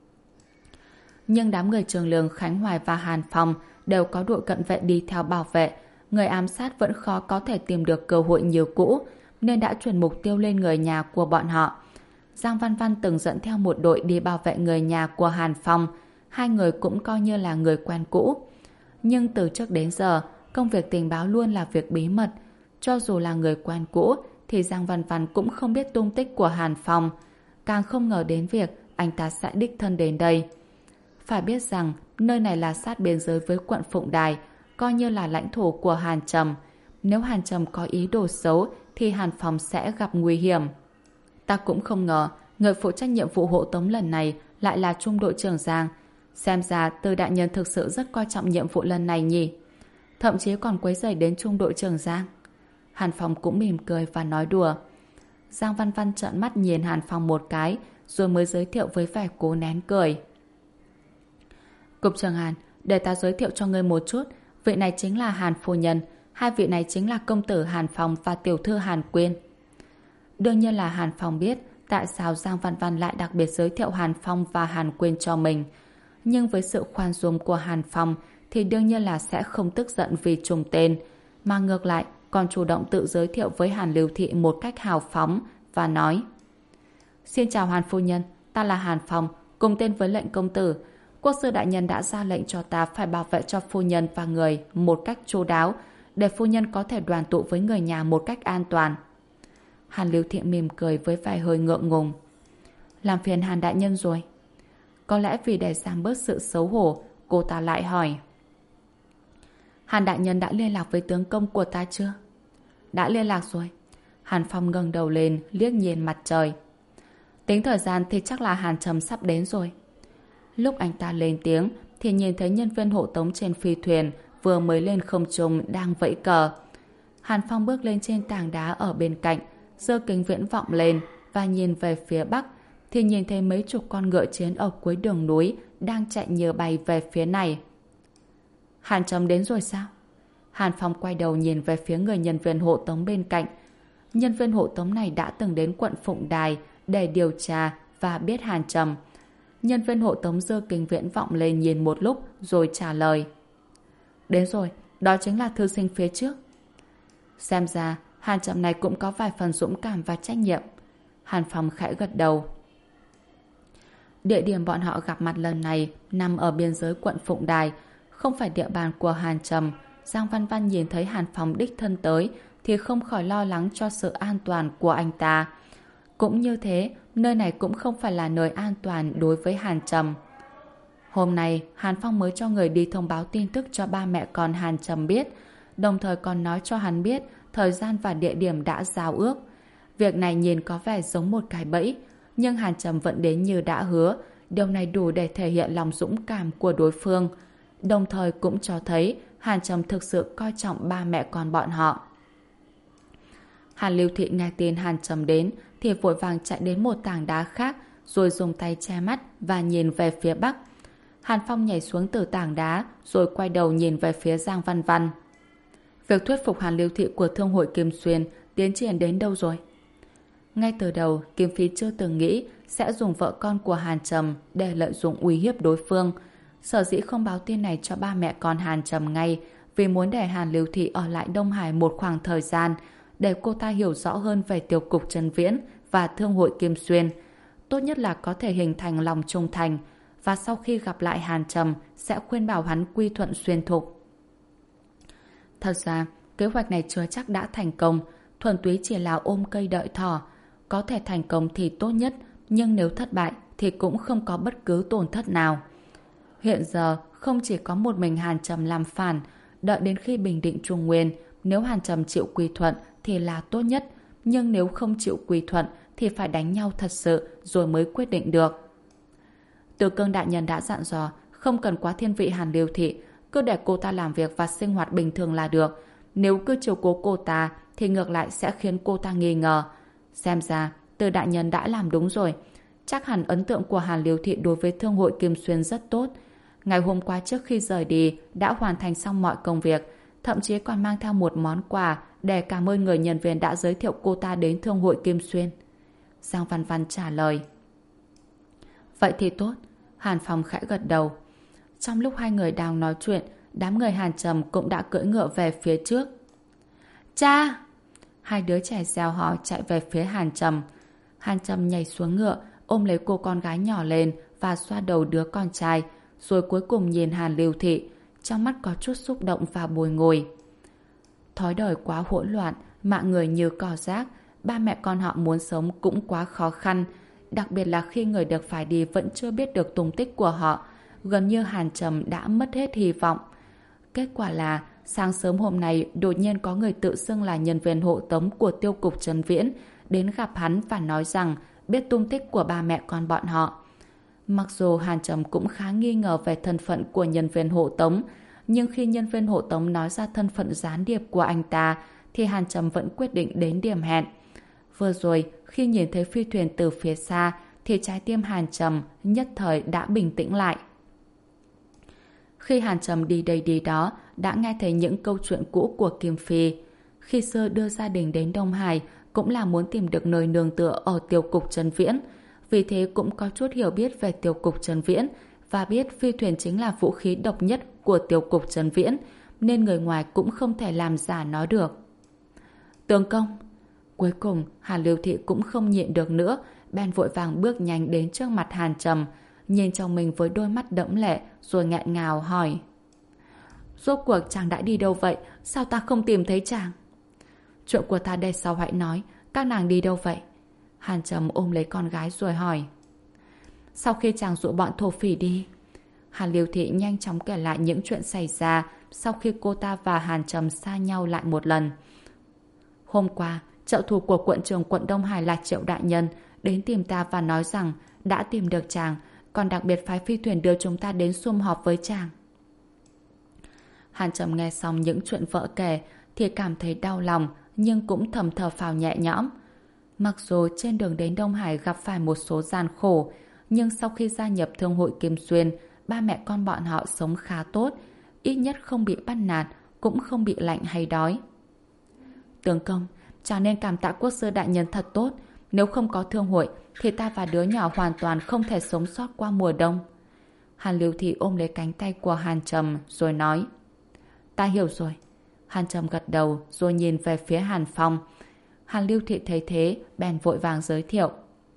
Nhưng đám người Trương Lương, Khánh Hoài và Hàn Phong đều có đội cận vệ đi theo bảo vệ. Người ám sát vẫn khó có thể tìm được cơ hội nhiều cũ, nên đã chuyển mục tiêu lên người nhà của bọn họ. Giang Văn Văn từng dẫn theo một đội đi bảo vệ người nhà của Hàn Phong. Hai người cũng coi như là người quen cũ. Nhưng từ trước đến giờ, công việc tình báo luôn là việc bí mật. Cho dù là người quen cũ, thì Giang Văn Văn cũng không biết tung tích của Hàn Phong. Càng không ngờ đến việc anh ta sẽ đích thân đến đây. Phải biết rằng, nơi này là sát biên giới với quận Phụng Đài, coi như là lãnh thổ của Hàn Trầm. Nếu Hàn Trầm có ý đồ xấu, thì Hàn Phong sẽ gặp nguy hiểm. Ta cũng không ngờ, người phụ trách nhiệm vụ hộ tống lần này lại là trung đội trưởng Giang. Xem ra Từ đại nhân thực sự rất coi trọng nhiệm vụ lần này nhỉ. Thậm chí còn quấy rầy đến trung đội trưởng Giang. Hàn Phong cũng mỉm cười và nói đùa. Giang Văn Văn trợn mắt nhìn Hàn Phong một cái, rồi mới giới thiệu với vẻ cố nén cười. Cục trưởng Hàn, để ta giới thiệu cho ngươi một chút. Vị này chính là Hàn phu nhân. Hai vị này chính là công tử Hàn Phong và tiểu thư Hàn Quyên. Đương nhiên là Hàn Phong biết tại sao Giang Văn Văn lại đặc biệt giới thiệu Hàn Phong và Hàn Quyên cho mình. Nhưng với sự khoan dung của Hàn Phong thì đương nhiên là sẽ không tức giận vì trùng tên, mà ngược lại còn chủ động tự giới thiệu với Hàn Lưu Thị một cách hào phóng và nói: Xin chào Hàn phu nhân, ta là Hàn Phong, cùng tên với lệnh công tử. Quốc sư đại nhân đã ra lệnh cho ta phải bảo vệ cho phu nhân và người một cách chu đáo, để phu nhân có thể đoàn tụ với người nhà một cách an toàn. Hàn Lưu Thị mỉm cười với vẻ hơi ngượng ngùng. Làm phiền Hàn đại nhân rồi. Có lẽ vì để giảm bớt sự xấu hổ, cô ta lại hỏi: Hàn đại nhân đã liên lạc với tướng công của ta chưa? Đã liên lạc rồi. Hàn Phong ngẩng đầu lên, liếc nhìn mặt trời. Tính thời gian thì chắc là Hàn Trầm sắp đến rồi. Lúc anh ta lên tiếng thì nhìn thấy nhân viên hộ tống trên phi thuyền vừa mới lên không trung đang vẫy cờ. Hàn Phong bước lên trên tảng đá ở bên cạnh, giơ kính viễn vọng lên và nhìn về phía bắc thì nhìn thấy mấy chục con ngựa chiến ở cuối đường núi đang chạy như bay về phía này. Hàn Trầm đến rồi sao? Hàn Phong quay đầu nhìn về phía người nhân viên hộ tống bên cạnh. Nhân viên hộ tống này đã từng đến quận Phụng Đài để điều tra và biết Hàn Trầm. Nhân viên hộ tống giơ kính viễn vọng lên nhìn một lúc rồi trả lời: Đến rồi, đó chính là thư sinh phía trước. Xem ra Hàn Trầm này cũng có vài phần dũng cảm và trách nhiệm. Hàn Phong khẽ gật đầu. Địa điểm bọn họ gặp mặt lần này nằm ở biên giới quận Phụng Đài, không phải địa bàn của Hàn Trầm. Giang Văn Văn nhìn thấy Hàn Phong đích thân tới thì không khỏi lo lắng cho sự an toàn của anh ta. Cũng như thế, nơi này cũng không phải là nơi an toàn đối với Hàn Trầm. Hôm nay, Hàn Phong mới cho người đi thông báo tin tức cho ba mẹ con Hàn Trầm biết, đồng thời còn nói cho hắn biết thời gian và địa điểm đã giao ước. Việc này nhìn có vẻ giống một cái bẫy, nhưng Hàn Trầm vẫn đến như đã hứa. Điều này đủ để thể hiện lòng dũng cảm của đối phương, đồng thời cũng cho thấy Hàn Trầm thực sự coi trọng ba mẹ con bọn họ. Hàn Lưu Thị nghe tin Hàn Trầm đến thì vội vàng chạy đến một tảng đá khác rồi dùng tay che mắt và nhìn về phía bắc. Hàn Phong nhảy xuống từ tảng đá rồi quay đầu nhìn về phía Giang Văn Văn. Việc thuyết phục Hàn Lưu Thị của Thương hội Kim Xuyên tiến triển đến đâu rồi? Ngay từ đầu, Kim Phi chưa từng nghĩ sẽ dùng vợ con của Hàn Trầm để lợi dụng uy hiếp đối phương. Sở dĩ không báo tin này cho ba mẹ con Hàn Trầm ngay vì muốn để Hàn Lưu Thị ở lại Đông Hải một khoảng thời gian để cô ta hiểu rõ hơn về Tiêu cục Trần Viễn và Thương hội Kim Xuyên. Tốt nhất là có thể hình thành lòng trung thành, và sau khi gặp lại Hàn Trầm sẽ khuyên bảo hắn quy thuận Xuyên Thục. Thật ra, kế hoạch này chưa chắc đã thành công, thuần túy chỉ là ôm cây đợi thỏ. Có thể thành công thì tốt nhất, nhưng nếu thất bại thì cũng không có bất cứ tổn thất nào. Hiện giờ, không chỉ có một mình Hàn Trầm làm phản, đợi đến khi bình định Trung Nguyên, nếu Hàn Trầm chịu quy thuận thì là tốt nhất, nhưng nếu không chịu quy thuận thì phải đánh nhau thật sự rồi mới quyết định được. Từ Cương đại nhân đã dặn dò không cần quá thiên vị Hàn Lưu Thị, cứ để cô ta làm việc và sinh hoạt bình thường là được. Nếu cứ chiều cố cô ta thì ngược lại sẽ khiến cô ta nghi ngờ. Xem ra Từ đại nhân đã làm đúng rồi. Chắc hẳn ấn tượng của Hàn Lưu Thị đối với Thương hội Kim Xuyên rất tốt. Ngày hôm qua trước khi rời đi đã hoàn thành xong mọi công việc, thậm chí còn mang theo một món quà để cảm ơn người nhân viên đã giới thiệu cô ta đến Thương hội Kim Xuyên. Giang Văn Văn trả lời. Vậy thì tốt. Hàn Phong khẽ gật đầu. Trong lúc hai người đang nói chuyện, đám người Hàn Trầm cũng đã cưỡi ngựa về phía trước. Cha! Hai đứa trẻ reo hò chạy về phía Hàn Trầm. Hàn Trầm nhảy xuống ngựa, ôm lấy cô con gái nhỏ lên và xoa đầu đứa con trai, rồi cuối cùng nhìn Hàn Lưu Thị, trong mắt có chút xúc động và bồi ngồi. Thói đời quá hỗn loạn, mạng người như cỏ rác, ba mẹ con họ muốn sống cũng quá khó khăn, đặc biệt là khi người được phải đi vẫn chưa biết được tung tích của họ. Gần như Hàn Trầm đã mất hết hy vọng. Kết quả là sáng sớm hôm nay đột nhiên có người tự xưng là nhân viên hộ tống của Tiêu cục Trần Viễn đến gặp hắn và nói rằng biết tung tích của ba mẹ con bọn họ. Mặc dù Hàn Trầm cũng khá nghi ngờ về thân phận của nhân viên hộ tống, nhưng khi nhân viên hộ tống nói ra thân phận gián điệp của anh ta thì Hàn Trầm vẫn quyết định đến điểm hẹn. Vừa rồi, khi nhìn thấy phi thuyền từ phía xa thì trái tim Hàn Trầm nhất thời đã bình tĩnh lại. Khi Hàn Trầm đi đây đi đó, đã nghe thấy những câu chuyện cũ của Kim Phi. Khi xưa đưa gia đình đến Đông Hải cũng là muốn tìm được nơi nương tựa ở Tiêu cục Trần Viễn. Vì thế cũng có chút hiểu biết về Tiêu cục Trần Viễn và biết phi thuyền chính là vũ khí độc nhất của Tiêu cục Trần Viễn, nên người ngoài cũng không thể làm giả nó được. Tướng công! Cuối cùng, Hàn Lưu Thị cũng không nhịn được nữa, bèn vội vàng bước nhanh đến trước mặt Hàn Trầm, nhìn chồng mình với đôi mắt đẫm lệ rồi nghẹn ngào hỏi. Rốt cuộc chàng đã đi đâu vậy? Sao ta không tìm thấy chàng? Chuyện của ta đây sau hãy nói, các nàng đi đâu vậy? Hàn Trầm ôm lấy con gái rồi hỏi. Sau khi chàng dụ bọn thổ phỉ đi. Hàn Lưu Thị nhanh chóng kể lại những chuyện xảy ra sau khi cô ta và Hàn Trầm xa nhau lại một lần. Hôm qua, trợ thủ của quận trưởng quận Đông Hải là Triệu Đại Nhân đến tìm ta và nói rằng đã tìm được chàng, còn đặc biệt phái phi thuyền đưa chúng ta đến sum họp với chàng. Hàn Trầm nghe xong những chuyện vợ kể thì cảm thấy đau lòng, nhưng cũng thầm thở phào nhẹ nhõm. Mặc dù trên đường đến Đông Hải gặp phải một số gian khổ, nhưng sau khi gia nhập thương hội Kim Xuyên, ba mẹ con bọn họ sống khá tốt, ít nhất không bị bắt nạt, cũng không bị lạnh hay đói. Tướng công, chàng nên cảm tạ quốc sư đại nhân thật tốt. Nếu không có thương hội thì ta và đứa nhỏ hoàn toàn không thể sống sót qua mùa đông. Hàn Lưu Thị ôm lấy cánh tay của Hàn Trầm rồi nói. Ta hiểu rồi. Hàn Trầm gật đầu rồi nhìn về phía Hàn Phong. Hàn Lưu Thị thấy thế bèn vội vàng giới thiệu.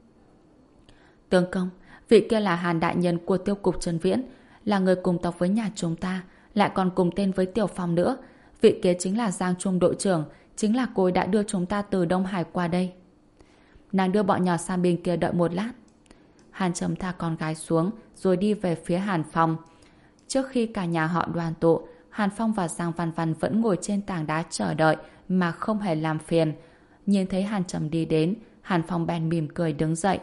Tướng công, vị kia là Hàn đại nhân của tiêu cục Trần Viễn, là người cùng tộc với nhà chúng ta, lại còn cùng tên với Tiểu Phong nữa. Vị kia chính là Giang Trung đội trưởng, chính là cô ấy đã đưa chúng ta từ Đông Hải qua đây. Nàng đưa bọn nhỏ sang bên kia đợi một lát. Hàn Trầm tha con gái xuống rồi đi về phía Hàn Phong. Trước khi cả nhà họ đoàn tụ, Hàn Phong và Giang Văn Văn vẫn ngồi trên tảng đá chờ đợi mà không hề làm phiền. Nhìn thấy Hàn Trầm đi đến, Hàn Phong bèn mỉm cười đứng dậy.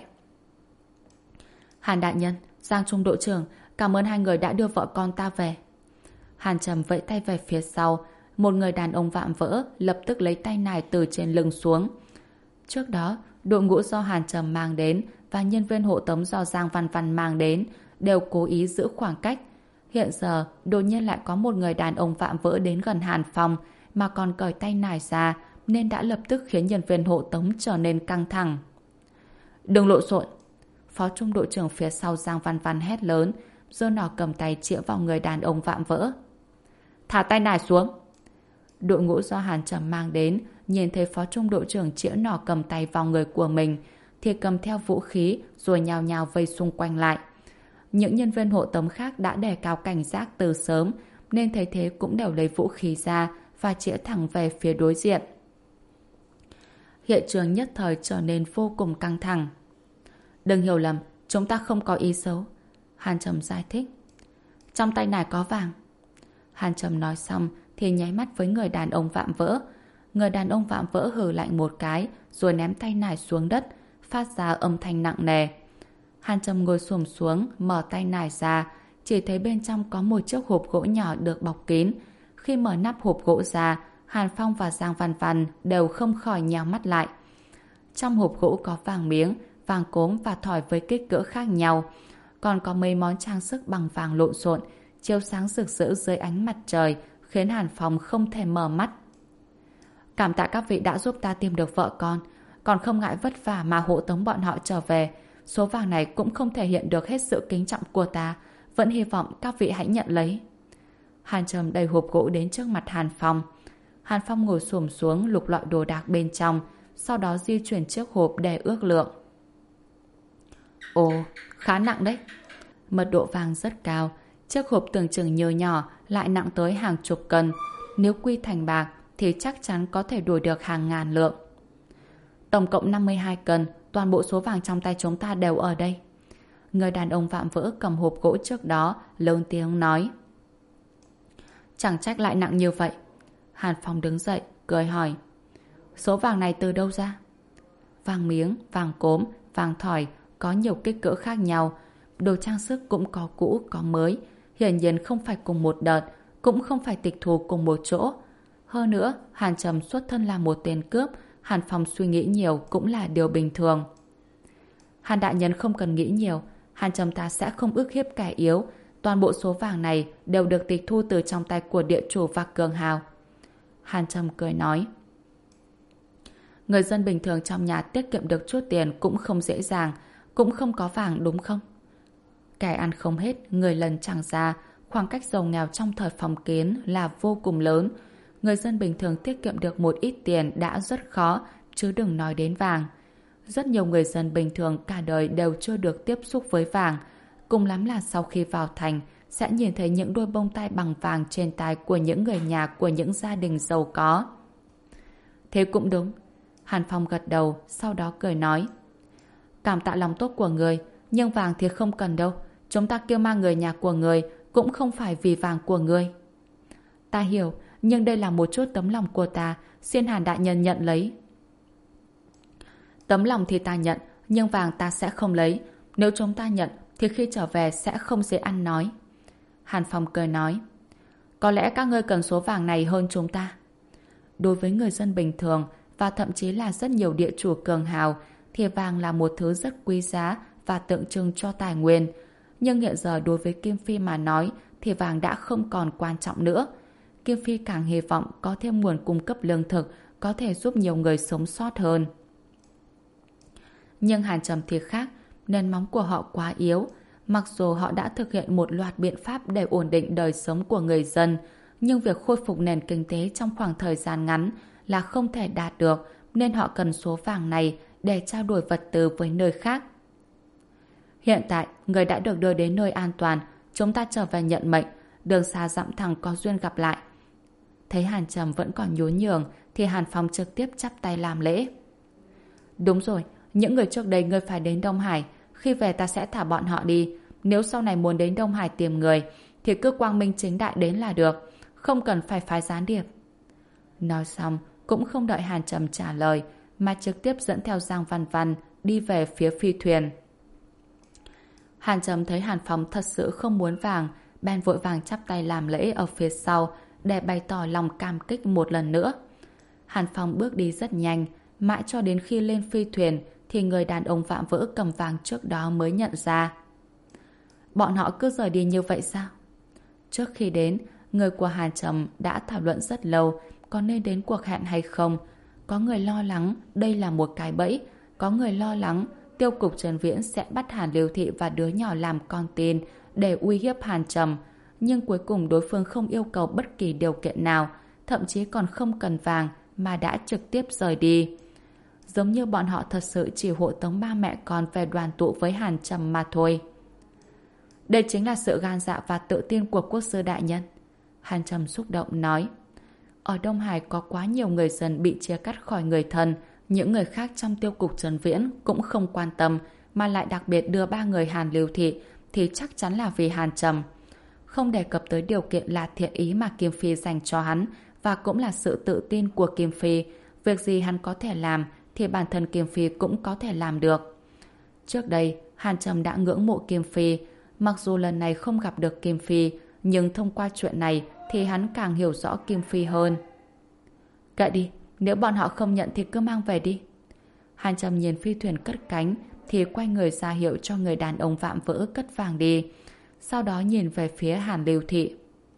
Hàn đại nhân, Giang Trung đội trưởng, cảm ơn hai người đã đưa vợ con ta về. Hàn Trầm vẫy tay về phía sau. Một người đàn ông vạm vỡ lập tức lấy tay nải từ trên lưng xuống. Trước đó, đội ngũ do Hàn Trầm mang đến và nhân viên hộ tống do Giang Văn Văn mang đến đều cố ý giữ khoảng cách. Hiện giờ, đột nhiên lại có một người đàn ông vạm vỡ đến gần Hàn Phong mà còn cởi tay nải ra, nên đã lập tức khiến nhân viên hộ tống trở nên căng thẳng. Đừng lộn xộn! Phó trung đội trưởng phía sau Giang Văn Văn hét lớn, giơ nỏ cầm tay chĩa vào người đàn ông vạm vỡ. Thả tay nải xuống! Đội ngũ do Hàn Trầm mang đến nhìn thấy phó trung đội trưởng chĩa nỏ cầm tay vào người của mình thì cầm theo vũ khí rồi nhào nhào vây xung quanh lại. Những nhân viên hộ tống khác đã đề cao cảnh giác từ sớm nên thấy thế cũng đều lấy vũ khí ra và chĩa thẳng về phía đối diện. Hiện trường nhất thời trở nên vô cùng căng thẳng. Đừng hiểu lầm, chúng ta không có ý xấu. Hàn Trầm giải thích. Trong tay nải có vàng. Hàn Trầm nói xong thì nháy mắt với người đàn ông vạm vỡ. Người đàn ông vạm vỡ hừ lạnh một cái rồi ném tay nải xuống đất, phát ra âm thanh nặng nề. Hàn Trầm ngồi xổm xuống, mở tay nải ra, chỉ thấy bên trong có một chiếc hộp gỗ nhỏ được bọc kín. Khi mở nắp hộp gỗ ra, Hàn Phong và Giang Văn Văn đều không khỏi nheo mắt lại. Trong hộp gỗ có vàng miếng, vàng cốm và thỏi với kích cỡ khác nhau. Còn có mấy món trang sức bằng vàng lộn xộn, chiếu sáng rực rỡ dưới ánh mặt trời, khiến Hàn Phong không thể mở mắt. Cảm tạ các vị đã giúp ta tìm được vợ con, còn không ngại vất vả mà hộ tống bọn họ trở về. Số vàng này cũng không thể hiện được hết sự kính trọng của ta, vẫn hy vọng các vị hãy nhận lấy. Hàn Trầm đầy hộp gỗ đến trước mặt Hàn Phong. Hàn Phong ngồi xổm xuống lục lọi đồ đạc bên trong, sau đó di chuyển chiếc hộp để ước lượng. Ồ, khá nặng đấy. Mật độ vàng rất cao, chiếc hộp tưởng chừng nhờ nhỏ lại nặng tới hàng chục cân. Nếu quy thành bạc thì chắc chắn có thể đuổi được hàng ngàn lượng. Tổng cộng năm mươi hai cân, toàn bộ số vàng trong tay chúng ta đều ở đây. Người đàn ông vạm vỡ cầm hộp gỗ trước đó lớn tiếng nói. Chẳng trách lại nặng như vậy. Hàn Phong đứng dậy, cười hỏi. Số vàng này từ đâu ra? Vàng miếng, vàng cốm, vàng thỏi có nhiều kích cỡ khác nhau. Đồ trang sức cũng có cũ, có mới. Hiển nhiên không phải cùng một đợt, cũng không phải tịch thu cùng một chỗ. Hơn nữa, Hàn Trầm xuất thân là một tên cướp, Hàn Phong suy nghĩ nhiều cũng là điều bình thường. Hàn đại nhân không cần nghĩ nhiều, Hàn Trầm ta sẽ không ức hiếp kẻ yếu. Toàn bộ số vàng này đều được tịch thu từ trong tay của địa chủ và cường hào. Hàn Trầm cười nói. Người dân bình thường trong nhà tiết kiệm được chút tiền cũng không dễ dàng, cũng không có vàng đúng không? Kẻ ăn không hết, người lần chẳng ra, khoảng cách giàu nghèo trong thời phong kiến là vô cùng lớn. Người dân bình thường tiết kiệm được một ít tiền đã rất khó, chứ đừng nói đến vàng. Rất nhiều người dân bình thường cả đời đều chưa được tiếp xúc với vàng. Cùng lắm là sau khi vào thành, sẽ nhìn thấy những đôi bông tai bằng vàng trên tai của những người nhà của những gia đình giàu có. Thế cũng đúng. Hàn Phong gật đầu, sau đó cười nói. Cảm tạ lòng tốt của người, Nhưng vàng thì không cần đâu. Chúng ta kêu mang người nhà của người cũng không phải vì vàng của người. Ta hiểu, nhưng đây là một chút tấm lòng của ta, xin Hàn đại nhân nhận lấy. Tấm lòng thì ta nhận, nhưng vàng ta sẽ không lấy. Nếu chúng ta nhận thì khi trở về sẽ không dễ ăn nói. Hàn Phong cười nói, có lẽ các ngươi cần số vàng này hơn chúng ta. Đối với người dân bình thường và thậm chí là rất nhiều địa chủ cường hào thì vàng là một thứ rất quý giá và tượng trưng cho tài nguyên. Nhưng hiện giờ đối với Kim Phi mà nói thì vàng đã không còn quan trọng nữa. Kim Phi càng hy vọng có thêm nguồn cung cấp lương thực có thể giúp nhiều người sống sót hơn. Nhưng Hàn Trầm thì khác, nền móng của họ quá yếu. Mặc dù họ đã thực hiện một loạt biện pháp để ổn định đời sống của người dân, nhưng việc khôi phục nền kinh tế trong khoảng thời gian ngắn là không thể đạt được, nên họ cần số vàng này để trao đổi vật tư với nơi khác. Hiện tại, người đã được đưa đến nơi an toàn, chúng ta trở về nhận mệnh, đường xa dặm thẳng có duyên gặp lại. Thấy Hàn Trầm vẫn còn nhún nhường, thì Hàn Phong trực tiếp chắp tay làm lễ. Đúng rồi, những người trước đây ngươi phải đến Đông Hải, khi về ta sẽ thả bọn họ đi. Nếu sau này muốn đến Đông Hải tìm người, thì cứ quang minh chính đại đến là được, không cần phải phái gián điệp. Nói xong, cũng không đợi Hàn Trầm trả lời, mà trực tiếp dẫn theo Giang Văn Văn đi về phía phi thuyền. Hàn Trầm thấy Hàn Phong thật sự không muốn vàng, bèn vội vàng chắp tay làm lễ ở phía sau để bày tỏ lòng cảm kích một lần nữa. Hàn Phong bước đi rất nhanh, mãi cho đến khi lên phi thuyền thì người đàn ông vạm vỡ cầm vàng trước đó mới nhận ra. Bọn họ cứ rời đi như vậy sao? Trước khi đến, người của Hàn Trầm đã thảo luận rất lâu có nên đến cuộc hẹn hay không. Có người lo lắng đây là một cái bẫy, có người lo lắng tiêu cục Trần Viễn sẽ bắt Hàn Lưu Thị và đứa nhỏ làm con tin để uy hiếp Hàn Trầm. Nhưng cuối cùng đối phương không yêu cầu bất kỳ điều kiện nào, thậm chí còn không cần vàng mà đã trực tiếp rời đi. Giống như bọn họ thật sự chỉ hộ tống ba mẹ con về đoàn tụ với Hàn Trầm mà thôi. Đây chính là sự gan dạ và tự tin của quốc sư đại nhân. Hàn Trầm xúc động nói. Ở Đông Hải có quá nhiều người dân bị chia cắt khỏi người thân, những người khác trong tiêu cục Trần Viễn cũng không quan tâm, mà lại đặc biệt đưa ba người Hàn Lưu Thị thì chắc chắn là vì Hàn Trầm. Không đề cập tới điều kiện là thiện ý mà Kim Phi dành cho hắn, và cũng là sự tự tin của Kim Phi. Việc gì hắn có thể làm thì bản thân Kim Phi cũng có thể làm được. Trước đây, Hàn Trầm đã ngưỡng mộ Kim Phi. Mặc dù lần này không gặp được Kim Phi, nhưng thông qua chuyện này thì hắn càng hiểu rõ Kim Phi hơn. Kệ đi, nếu bọn họ không nhận thì cứ mang về đi. Hàn Trầm nhìn phi thuyền cất cánh thì quay người ra hiệu cho người đàn ông vạm vỡ cất vàng đi. Sau đó nhìn về phía Hàn Lưu Thị.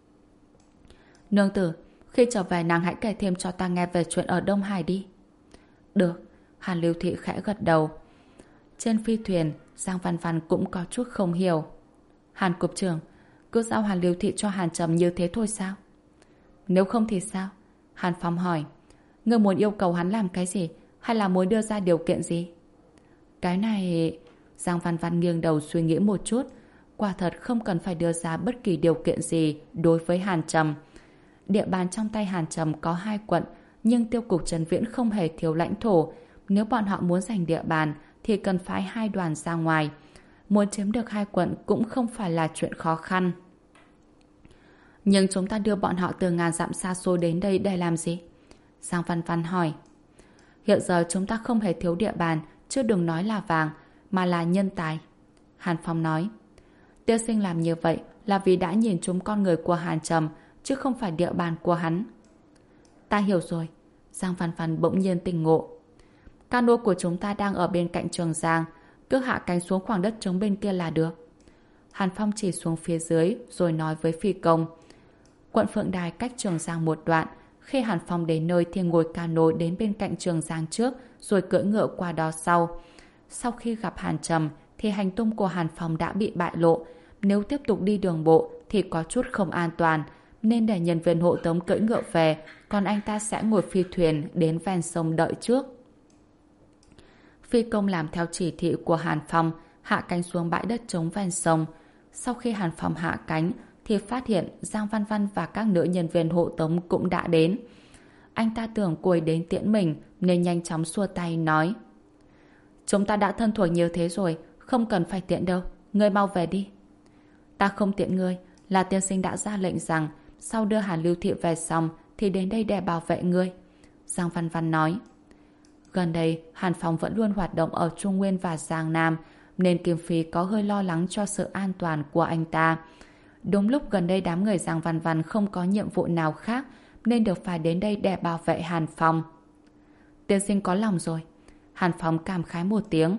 Nương tử, khi trở về nàng hãy kể thêm cho ta nghe về chuyện ở Đông Hải đi. Được, Hàn Lưu Thị khẽ gật đầu. Trên phi thuyền, Giang Văn Văn cũng có chút không hiểu. Hàn cục trưởng, cứ giao Hàn Lưu Thị cho Hàn Trầm như thế thôi sao? Nếu không thì sao? Hàn Phong hỏi. Ngươi muốn yêu cầu hắn làm cái gì? Hay là muốn đưa ra điều kiện gì? Cái này... Giang Văn Văn nghiêng đầu suy nghĩ một chút. Quả thật không cần phải đưa ra bất kỳ điều kiện gì đối với Hàn Trầm. Địa bàn trong tay Hàn Trầm có hai quận, nhưng tiêu cục Trần Viễn không hề thiếu lãnh thổ. Nếu bọn họ muốn giành địa bàn thì cần phái hai đoàn ra ngoài. Muốn chiếm được hai quận cũng không phải là chuyện khó khăn. Nhưng chúng ta đưa bọn họ từ ngàn dặm xa xôi đến đây để làm gì? Giang Văn Văn hỏi. Hiện giờ chúng ta không hề thiếu địa bàn, chứ đừng nói là vàng, mà là nhân tài. Hàn Phong nói. Tiêu sinh làm như vậy là vì đã nhìn trúng con người của Hàn Trầm, chứ không phải địa bàn của hắn. Ta hiểu rồi. Giang Văn Văn bỗng nhiên tỉnh ngộ. Cano của chúng ta đang ở bên cạnh Trường Giang, cứ hạ cánh xuống khoảng đất trống bên kia là được. Hàn Phong chỉ xuống phía dưới rồi nói với phi công. Quận Phượng Đài cách Trường Giang một đoạn. Khi Hàn Phong đến nơi thì ngồi cano đến bên cạnh Trường Giang trước, rồi cưỡi ngựa qua đó sau. Sau khi gặp Hàn Trầm thì hành tung của Hàn Phong đã bị bại lộ. Nếu tiếp tục đi đường bộ thì có chút không an toàn, nên để nhân viên hộ tống cưỡi ngựa về, còn anh ta sẽ ngồi phi thuyền đến ven sông đợi trước. Phi công làm theo chỉ thị của Hàn Phong, hạ cánh xuống bãi đất trống ven sông. Sau khi Hàn Phong hạ cánh thì phát hiện Giang Văn Văn và các nữ nhân viên hộ tống cũng đã đến. Anh ta tưởng cô ấy đến tiễn mình nên nhanh chóng xua tay nói. Chúng ta đã thân thuộc như thế rồi, Không cần phải tiện đâu, ngươi mau về đi. Ta không tiện ngươi, là tiên sinh đã ra lệnh rằng sau đưa Hàn Lưu Thị về xong thì đến đây để bảo vệ ngươi. Giang Văn Văn nói. Gần đây, Hàn Phong vẫn luôn hoạt động ở Trung Nguyên và Giang Nam, nên Kim Phi có hơi lo lắng cho sự an toàn của anh ta. Đúng lúc gần đây đám người Giang Văn Văn không có nhiệm vụ nào khác, nên được phải đến đây để bảo vệ Hàn Phong. Tiên sinh có lòng rồi. Hàn Phong cảm khái một tiếng.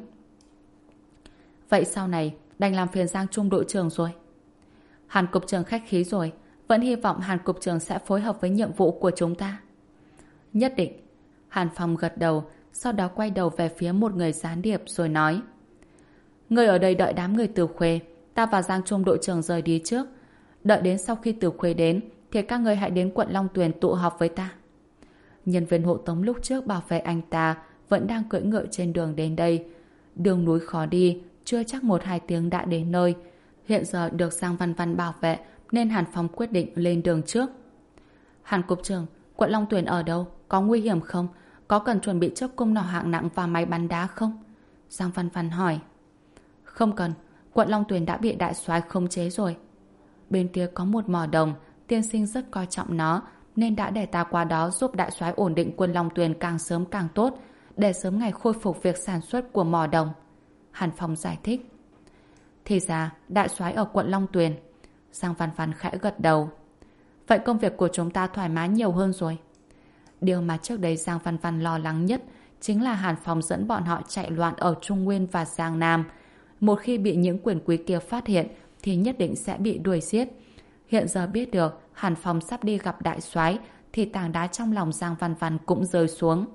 Vậy sau này, đành làm phiền Giang Trung đội trưởng rồi. Hàn cục trưởng khách khí rồi, vẫn hy vọng Hàn cục trưởng sẽ phối hợp với nhiệm vụ của chúng ta. Nhất định. Hàn Phong gật đầu, sau đó quay đầu về phía một người gián điệp rồi nói. Người ở đây đợi đám người Từ Khuê, ta và Giang Trung đội trưởng rời đi trước. Đợi đến sau khi Từ Khuê đến, thì các người hãy đến quận Long Tuyền tụ họp với ta. Nhân viên hộ tống lúc trước bảo vệ anh ta vẫn đang cưỡi ngựa trên đường đến đây. Đường núi khó đi, chưa chắc một hai tiếng đã đến nơi. Hiện giờ được Giang Văn Văn bảo vệ, nên Hàn Phong quyết định lên đường trước. Hàn cục trưởng, quận Long Tuyền ở đâu? Có nguy hiểm không? Có cần chuẩn bị trước cung nỏ hạng nặng và máy bắn đá không? Giang Văn Văn hỏi. Không cần, quận Long Tuyền đã bị đại soái khống chế rồi. Bên kia có một mỏ đồng, tiên sinh rất coi trọng nó, nên đã để ta qua đó giúp đại soái ổn định quân Long Tuyền càng sớm càng tốt, để sớm ngày khôi phục việc sản xuất của mỏ đồng. Hàn Phong giải thích. Thì ra, đại soái ở quận Long Tuyền. Giang Văn Văn khẽ gật đầu. Vậy công việc của chúng ta thoải mái nhiều hơn rồi. Điều mà trước đây Giang Văn Văn lo lắng nhất chính là Hàn Phong dẫn bọn họ chạy loạn ở Trung Nguyên và Giang Nam. Một khi bị những quyền quý kia phát hiện thì nhất định sẽ bị đuổi giết. Hiện giờ biết được Hàn Phong sắp đi gặp đại soái thì tảng đá trong lòng Giang Văn Văn cũng rơi xuống.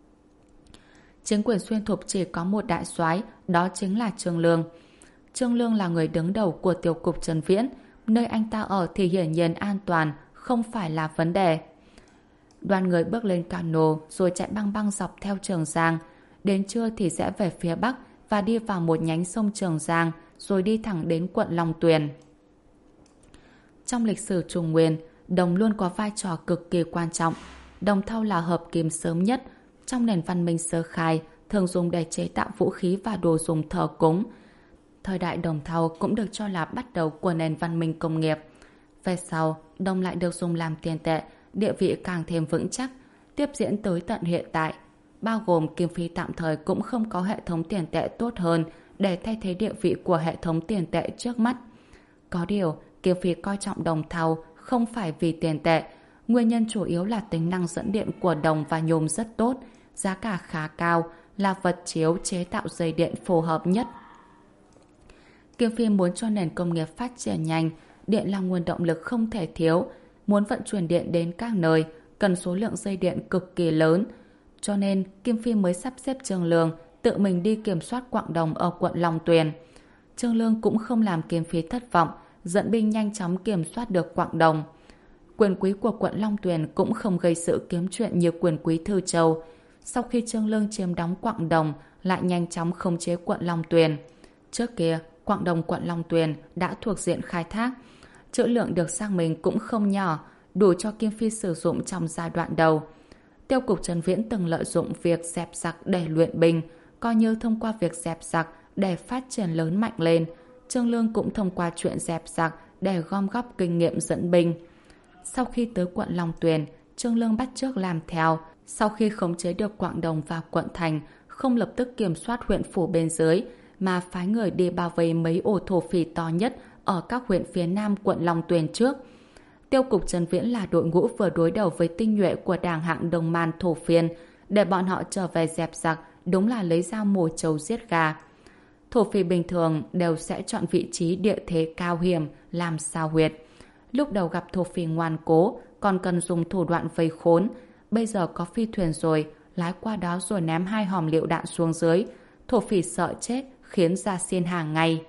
Chính quyền xuyên thục chỉ có một đại soái, đó chính là Trương Lương. Trương Lương là người đứng đầu của tiểu cục Trần Viễn, nơi anh ta ở thì hiển nhiên an toàn, không phải là vấn đề. Đoàn người bước lên cano rồi chạy băng băng dọc theo Trường Giang. Đến trưa thì sẽ về phía Bắc và đi vào một nhánh sông Trường Giang rồi đi thẳng đến quận Long Tuyền. Trong lịch sử Trung Nguyên, đồng luôn có vai trò cực kỳ quan trọng. Đồng thau là hợp kim sớm nhất trong nền văn minh sơ khai, thường dùng để chế tạo vũ khí và đồ dùng thờ cúng. Thời đại đồng thau cũng được cho là bắt đầu của nền văn minh công nghiệp. Về sau, đồng lại được dùng làm tiền tệ, địa vị càng thêm vững chắc, tiếp diễn tới tận hiện tại. Bao gồm Kim Phi tạm thời cũng không có hệ thống tiền tệ tốt hơn để thay thế địa vị của hệ thống tiền tệ trước mắt. Có điều, Kim Phi coi trọng đồng thau không phải vì tiền tệ. Nguyên nhân chủ yếu là tính năng dẫn điện của đồng và nhôm rất tốt, giá cả khá cao, là vật chiếu chế tạo dây điện phù hợp nhất. Kim Phi muốn cho nền công nghiệp phát triển nhanh, điện là nguồn động lực không thể thiếu. Muốn vận chuyển điện đến các nơi, cần số lượng dây điện cực kỳ lớn. Cho nên, Kim Phi mới sắp xếp Trương Lương tự mình đi kiểm soát quặng đồng ở quận Long Tuyền. Trương Lương cũng không làm Kim Phi thất vọng, dẫn binh nhanh chóng kiểm soát được quặng đồng. Quyền quý của quận Long Tuyền cũng không gây sự kiếm chuyện như quyền quý Thư Châu. Sau khi Trương Lương chiếm đóng quặng đồng, lại nhanh chóng khống chế quận Long Tuyền. Trước kia, quặng đồng quận Long Tuyền đã thuộc diện khai thác. Trữ lượng được xác minh cũng không nhỏ, đủ cho Kim Phi sử dụng trong giai đoạn đầu. Tiêu cục Trần Viễn từng lợi dụng việc dẹp giặc để luyện binh, coi như thông qua việc dẹp giặc để phát triển lớn mạnh lên. Trương Lương cũng thông qua chuyện dẹp giặc để gom góp kinh nghiệm dẫn binh. Sau khi tới quận Long Tuyền, Trương Lương bắt chước làm theo. Sau khi khống chế được quặng đồng và quận thành, không lập tức kiểm soát huyện phủ bên dưới, mà phái người đi bao vây mấy ổ thổ phỉ to nhất ở các huyện phía nam quận Long Tuyền trước. Tiêu cục Trần Viễn là đội ngũ vừa đối đầu với tinh nhuệ của đảng hạng Đồng Man thổ phiên, để bọn họ trở về dẹp giặc, đúng là lấy dao mổ trâu giết gà. Thổ phỉ bình thường đều sẽ chọn vị trí địa thế cao hiểm làm sao huyệt. Lúc đầu gặp thổ phỉ ngoan cố, còn cần dùng thủ đoạn vây khốn. Bây giờ có phi thuyền rồi, lái qua đó rồi ném hai hòm lựu đạn xuống dưới. Thổ phỉ sợ chết, khiến ra xiên hàng ngay.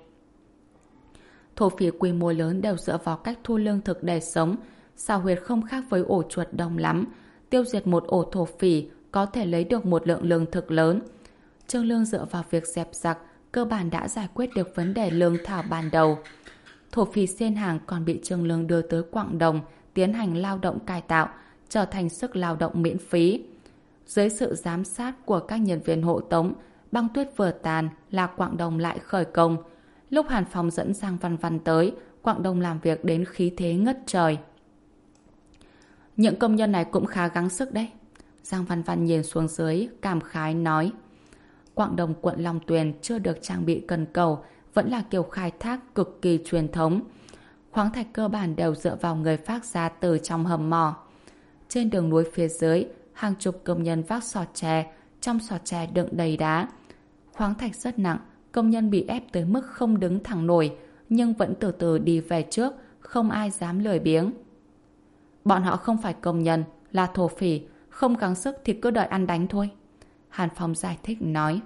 Thổ phỉ quy mô lớn đều dựa vào cách thu lương thực để sống. Sao huyệt không khác với ổ chuột đông lắm. Tiêu diệt một ổ thổ phỉ có thể lấy được một lượng lương thực lớn. Trương Lương dựa vào việc dẹp giặc, cơ bản đã giải quyết được vấn đề lương thảo ban đầu. Thổ phỉ xiên hàng còn bị Trương Lương đưa tới Quảng Đồng, tiến hành lao động cải tạo, trở thành sức lao động miễn phí. Dưới sự giám sát của các nhân viên hộ tống, băng tuyết vừa tàn là Quảng Đông lại khởi công. Lúc Hàn Phong dẫn Giang Văn Văn tới, Quảng Đông làm việc đến khí thế ngất trời. Những công nhân này cũng khá gắng sức đấy. Giang Văn Văn nhìn xuống dưới, cảm khái nói. Quảng Đông quận Long Tuyền chưa được trang bị cần cầu, vẫn là kiểu khai thác cực kỳ truyền thống. Khoáng thạch cơ bản đều dựa vào người phát ra từ trong hầm mỏ. Trên đường núi phía dưới, hàng chục công nhân vác sọt tre, trong sọt tre đựng đầy đá. Khoáng thạch rất nặng, công nhân bị ép tới mức không đứng thẳng nổi, nhưng vẫn từ từ đi về trước, không ai dám lười biếng. Bọn họ không phải công nhân, là thổ phỉ, không gắng sức thì cứ đợi ăn đánh thôi. Hàn Phong giải thích nói.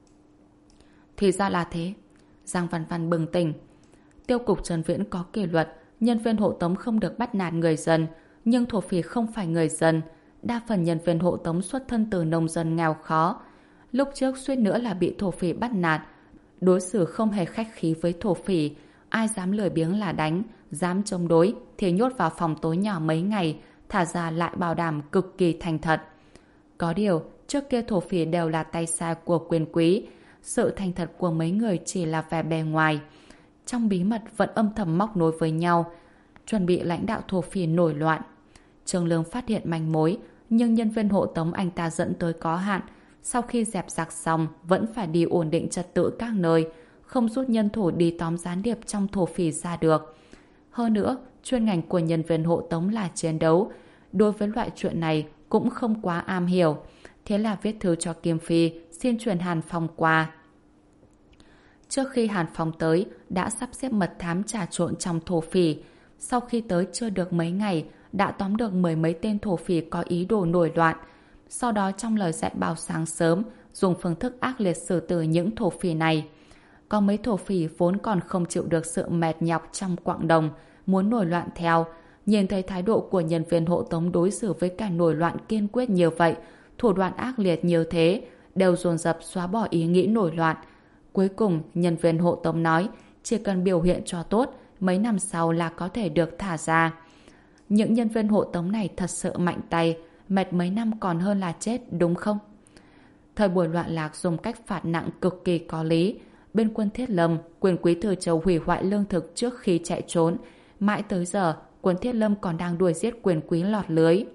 Thì ra là thế. Giang Văn Văn bừng tỉnh. Tiêu cục Trần Viễn có kỷ luật, nhân viên hộ tống không được bắt nạt người dân, nhưng thổ phỉ không phải người dân. Đa phần nhân viên hộ tống xuất thân từ nông dân nghèo khó. Lúc trước suýt nữa là bị thổ phỉ bắt nạt. Đối xử không hề khách khí với thổ phỉ. Ai dám lười biếng là đánh, dám chống đối thì nhốt vào phòng tối nhỏ mấy ngày, thả ra lại bảo đảm cực kỳ thành thật. Có điều, trước kia thổ phỉ đều là tay sai của quyền quý. Sự thành thật của mấy người chỉ là vẻ bề ngoài. Trong bí mật vẫn âm thầm móc nối với nhau, chuẩn bị lãnh đạo thổ phỉ nổi loạn. Trương Lương phát hiện manh mối, nhưng nhân viên hộ tống anh ta dẫn tới có hạn. Sau khi dẹp giặc xong, vẫn phải đi ổn định trật tự các nơi, không rút nhân thủ đi tóm gián điệp trong thổ phỉ ra được. Hơn nữa, chuyên ngành của nhân viên hộ tống là chiến đấu. Đối với loại chuyện này cũng không quá am hiểu. Thế là viết thư cho Kim Phi, xin chuyển Hàn Phong qua. Trước khi Hàn Phong tới, đã sắp xếp mật thám trà trộn trong thổ phỉ. Sau khi tới chưa được mấy ngày, đã tóm được mười mấy tên thổ phỉ có ý đồ nổi loạn. Sau đó trong lời dạy bảo sáng sớm, dùng phương thức ác liệt xử tử những thổ phỉ này. Có mấy thổ phỉ vốn còn không chịu được sự mệt nhọc trong Quảng Đông, muốn nổi loạn theo. Nhìn thấy thái độ của nhân viên hộ tống đối xử với cả nổi loạn kiên quyết như vậy, thủ đoạn ác liệt như thế, đều dồn dập xóa bỏ ý nghĩ nổi loạn. Cuối cùng, nhân viên hộ tống nói, chỉ cần biểu hiện cho tốt, mấy năm sau là có thể được thả ra. Những nhân viên hộ tống này thật sự mạnh tay, mệt mấy năm còn hơn là chết, đúng không? Thời buổi loạn lạc dùng cách phạt nặng cực kỳ có lý. Bên quân Thiết Lâm, quyền quý Từ Châu hủy hoại lương thực trước khi chạy trốn. Mãi tới giờ, quân Thiết Lâm còn đang đuổi giết quyền quý lọt lưới.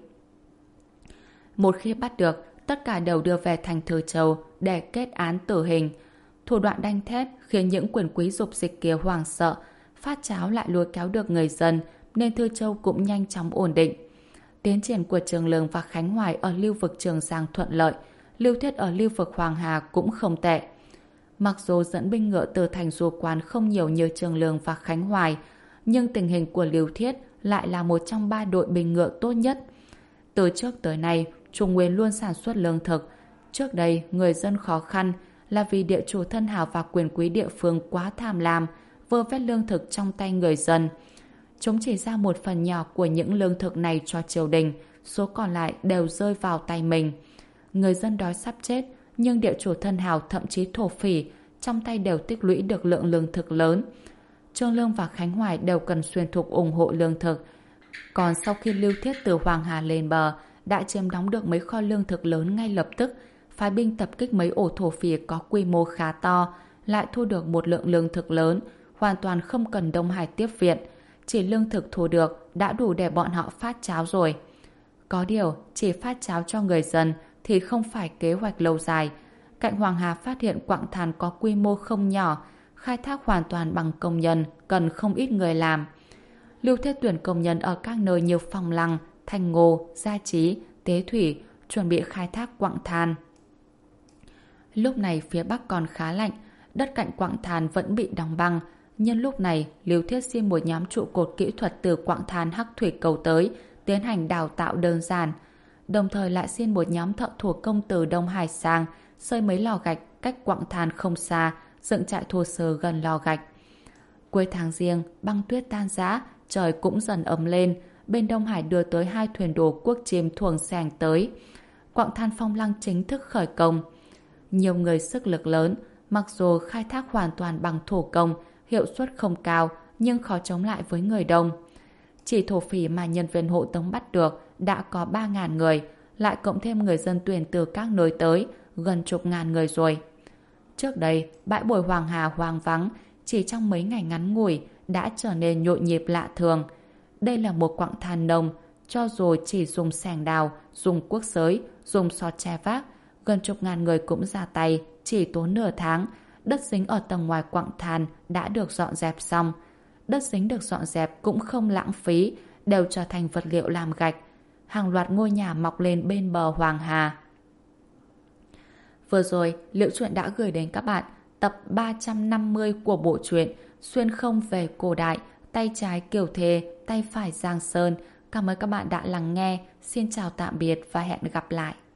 Một khi bắt được, tất cả đều đưa về thành Từ Châu để kết án tử hình. Thủ đoạn đanh thép khiến những quyền quý dục dịch kia hoảng sợ, phát cháo lại lôi kéo được người dân, nên Thư Châu cũng nhanh chóng ổn định. Tiến triển của Trường Lương và Khánh Hoài ở lưu vực Trường Giang thuận lợi, lưu thiết ở lưu vực Hoàng Hà cũng không tệ. Mặc dù dẫn binh ngựa từ thành Du Quan không nhiều như Trường Lương và Khánh Hoài, nhưng tình hình của lưu thiết lại là một trong ba đội binh ngựa tốt nhất. Từ trước tới nay, Trung Nguyên luôn sản xuất lương thực. Trước đây, người dân khó khăn là vì địa chủ thân hào và quyền quý địa phương quá tham lam, vơ vét lương thực trong tay người dân. Chúng chỉ ra một phần nhỏ của những lương thực này cho triều đình, số còn lại đều rơi vào tay mình. Người dân đói sắp chết, nhưng địa chủ thân hào thậm chí thổ phỉ trong tay đều tích lũy được lượng lương thực lớn. Trương Lương và Khánh Hoài đều cần xuyên thục ủng hộ lương thực. Còn sau khi lưu thiết từ Hoàng Hà lên bờ, đã chiếm đóng được mấy kho lương thực lớn ngay lập tức, phái binh tập kích mấy ổ thổ phỉ có quy mô khá to, lại thu được một lượng lương thực lớn, hoàn toàn không cần Đông Hải tiếp viện. Chỉ lương thực thu được đã đủ để bọn họ phát cháo rồi. Có điều, chỉ phát cháo cho người dân thì không phải kế hoạch lâu dài. Cạnh Hoàng Hà phát hiện quặng than có quy mô không nhỏ, khai thác hoàn toàn bằng công nhân, cần không ít người làm. Lưu thiết tuyển công nhân ở các nơi như Phong Lăng, Thanh Ngô, Gia Trí, Tế Thủy, chuẩn bị khai thác quặng than. Lúc này phía Bắc còn khá lạnh, đất cạnh quặng than vẫn bị đóng băng. Nhân lúc này, Lưu Thiết xin một nhóm trụ cột kỹ thuật từ quặng than Hắc Thủy Cầu tới, tiến hành đào tạo đơn giản. Đồng thời lại xin một nhóm thợ thủ công từ Đông Hải sang, xây mấy lò gạch cách quặng than không xa, dựng trại thô sơ gần lò gạch. Cuối tháng Giêng, băng tuyết tan rã, trời cũng dần ấm lên. Bên Đông Hải đưa tới hai thuyền đồ quốc chiêm thuồng sèng tới. Quặng than Phong Lăng chính thức khởi công. Nhiều người sức lực lớn, mặc dù khai thác hoàn toàn bằng thủ công, hiệu suất không cao, nhưng khó chống lại với người đông. Chỉ thổ phỉ mà nhân viên hộ tống bắt được đã có ba ngàn người, lại cộng thêm người dân tuyển từ các nơi tới, gần chục ngàn người rồi. Trước đây, bãi bồi Hoàng Hà hoang vắng, chỉ trong mấy ngày ngắn ngủi đã trở nên nhộn nhịp lạ thường. Đây là một quặng than nông, cho dù chỉ dùng xẻng đào, dùng cuốc xới, dùng xọt che vác, gần chục ngàn người cũng ra tay, chỉ tốn nửa tháng. Đất dính ở tầng ngoài quặng than đã được dọn dẹp xong. Đất dính được dọn dẹp cũng không lãng phí, đều trở thành vật liệu làm gạch. Hàng loạt ngôi nhà mọc lên bên bờ Hoàng Hà. Vừa rồi, Liễu Chuyện đã gửi đến các bạn tập ba trăm năm mươi của bộ truyện Xuyên không về cổ đại, tay trái Kiều Thề, tay phải Giang Sơn. Cảm ơn các bạn đã lắng nghe. Xin chào tạm biệt và hẹn gặp lại.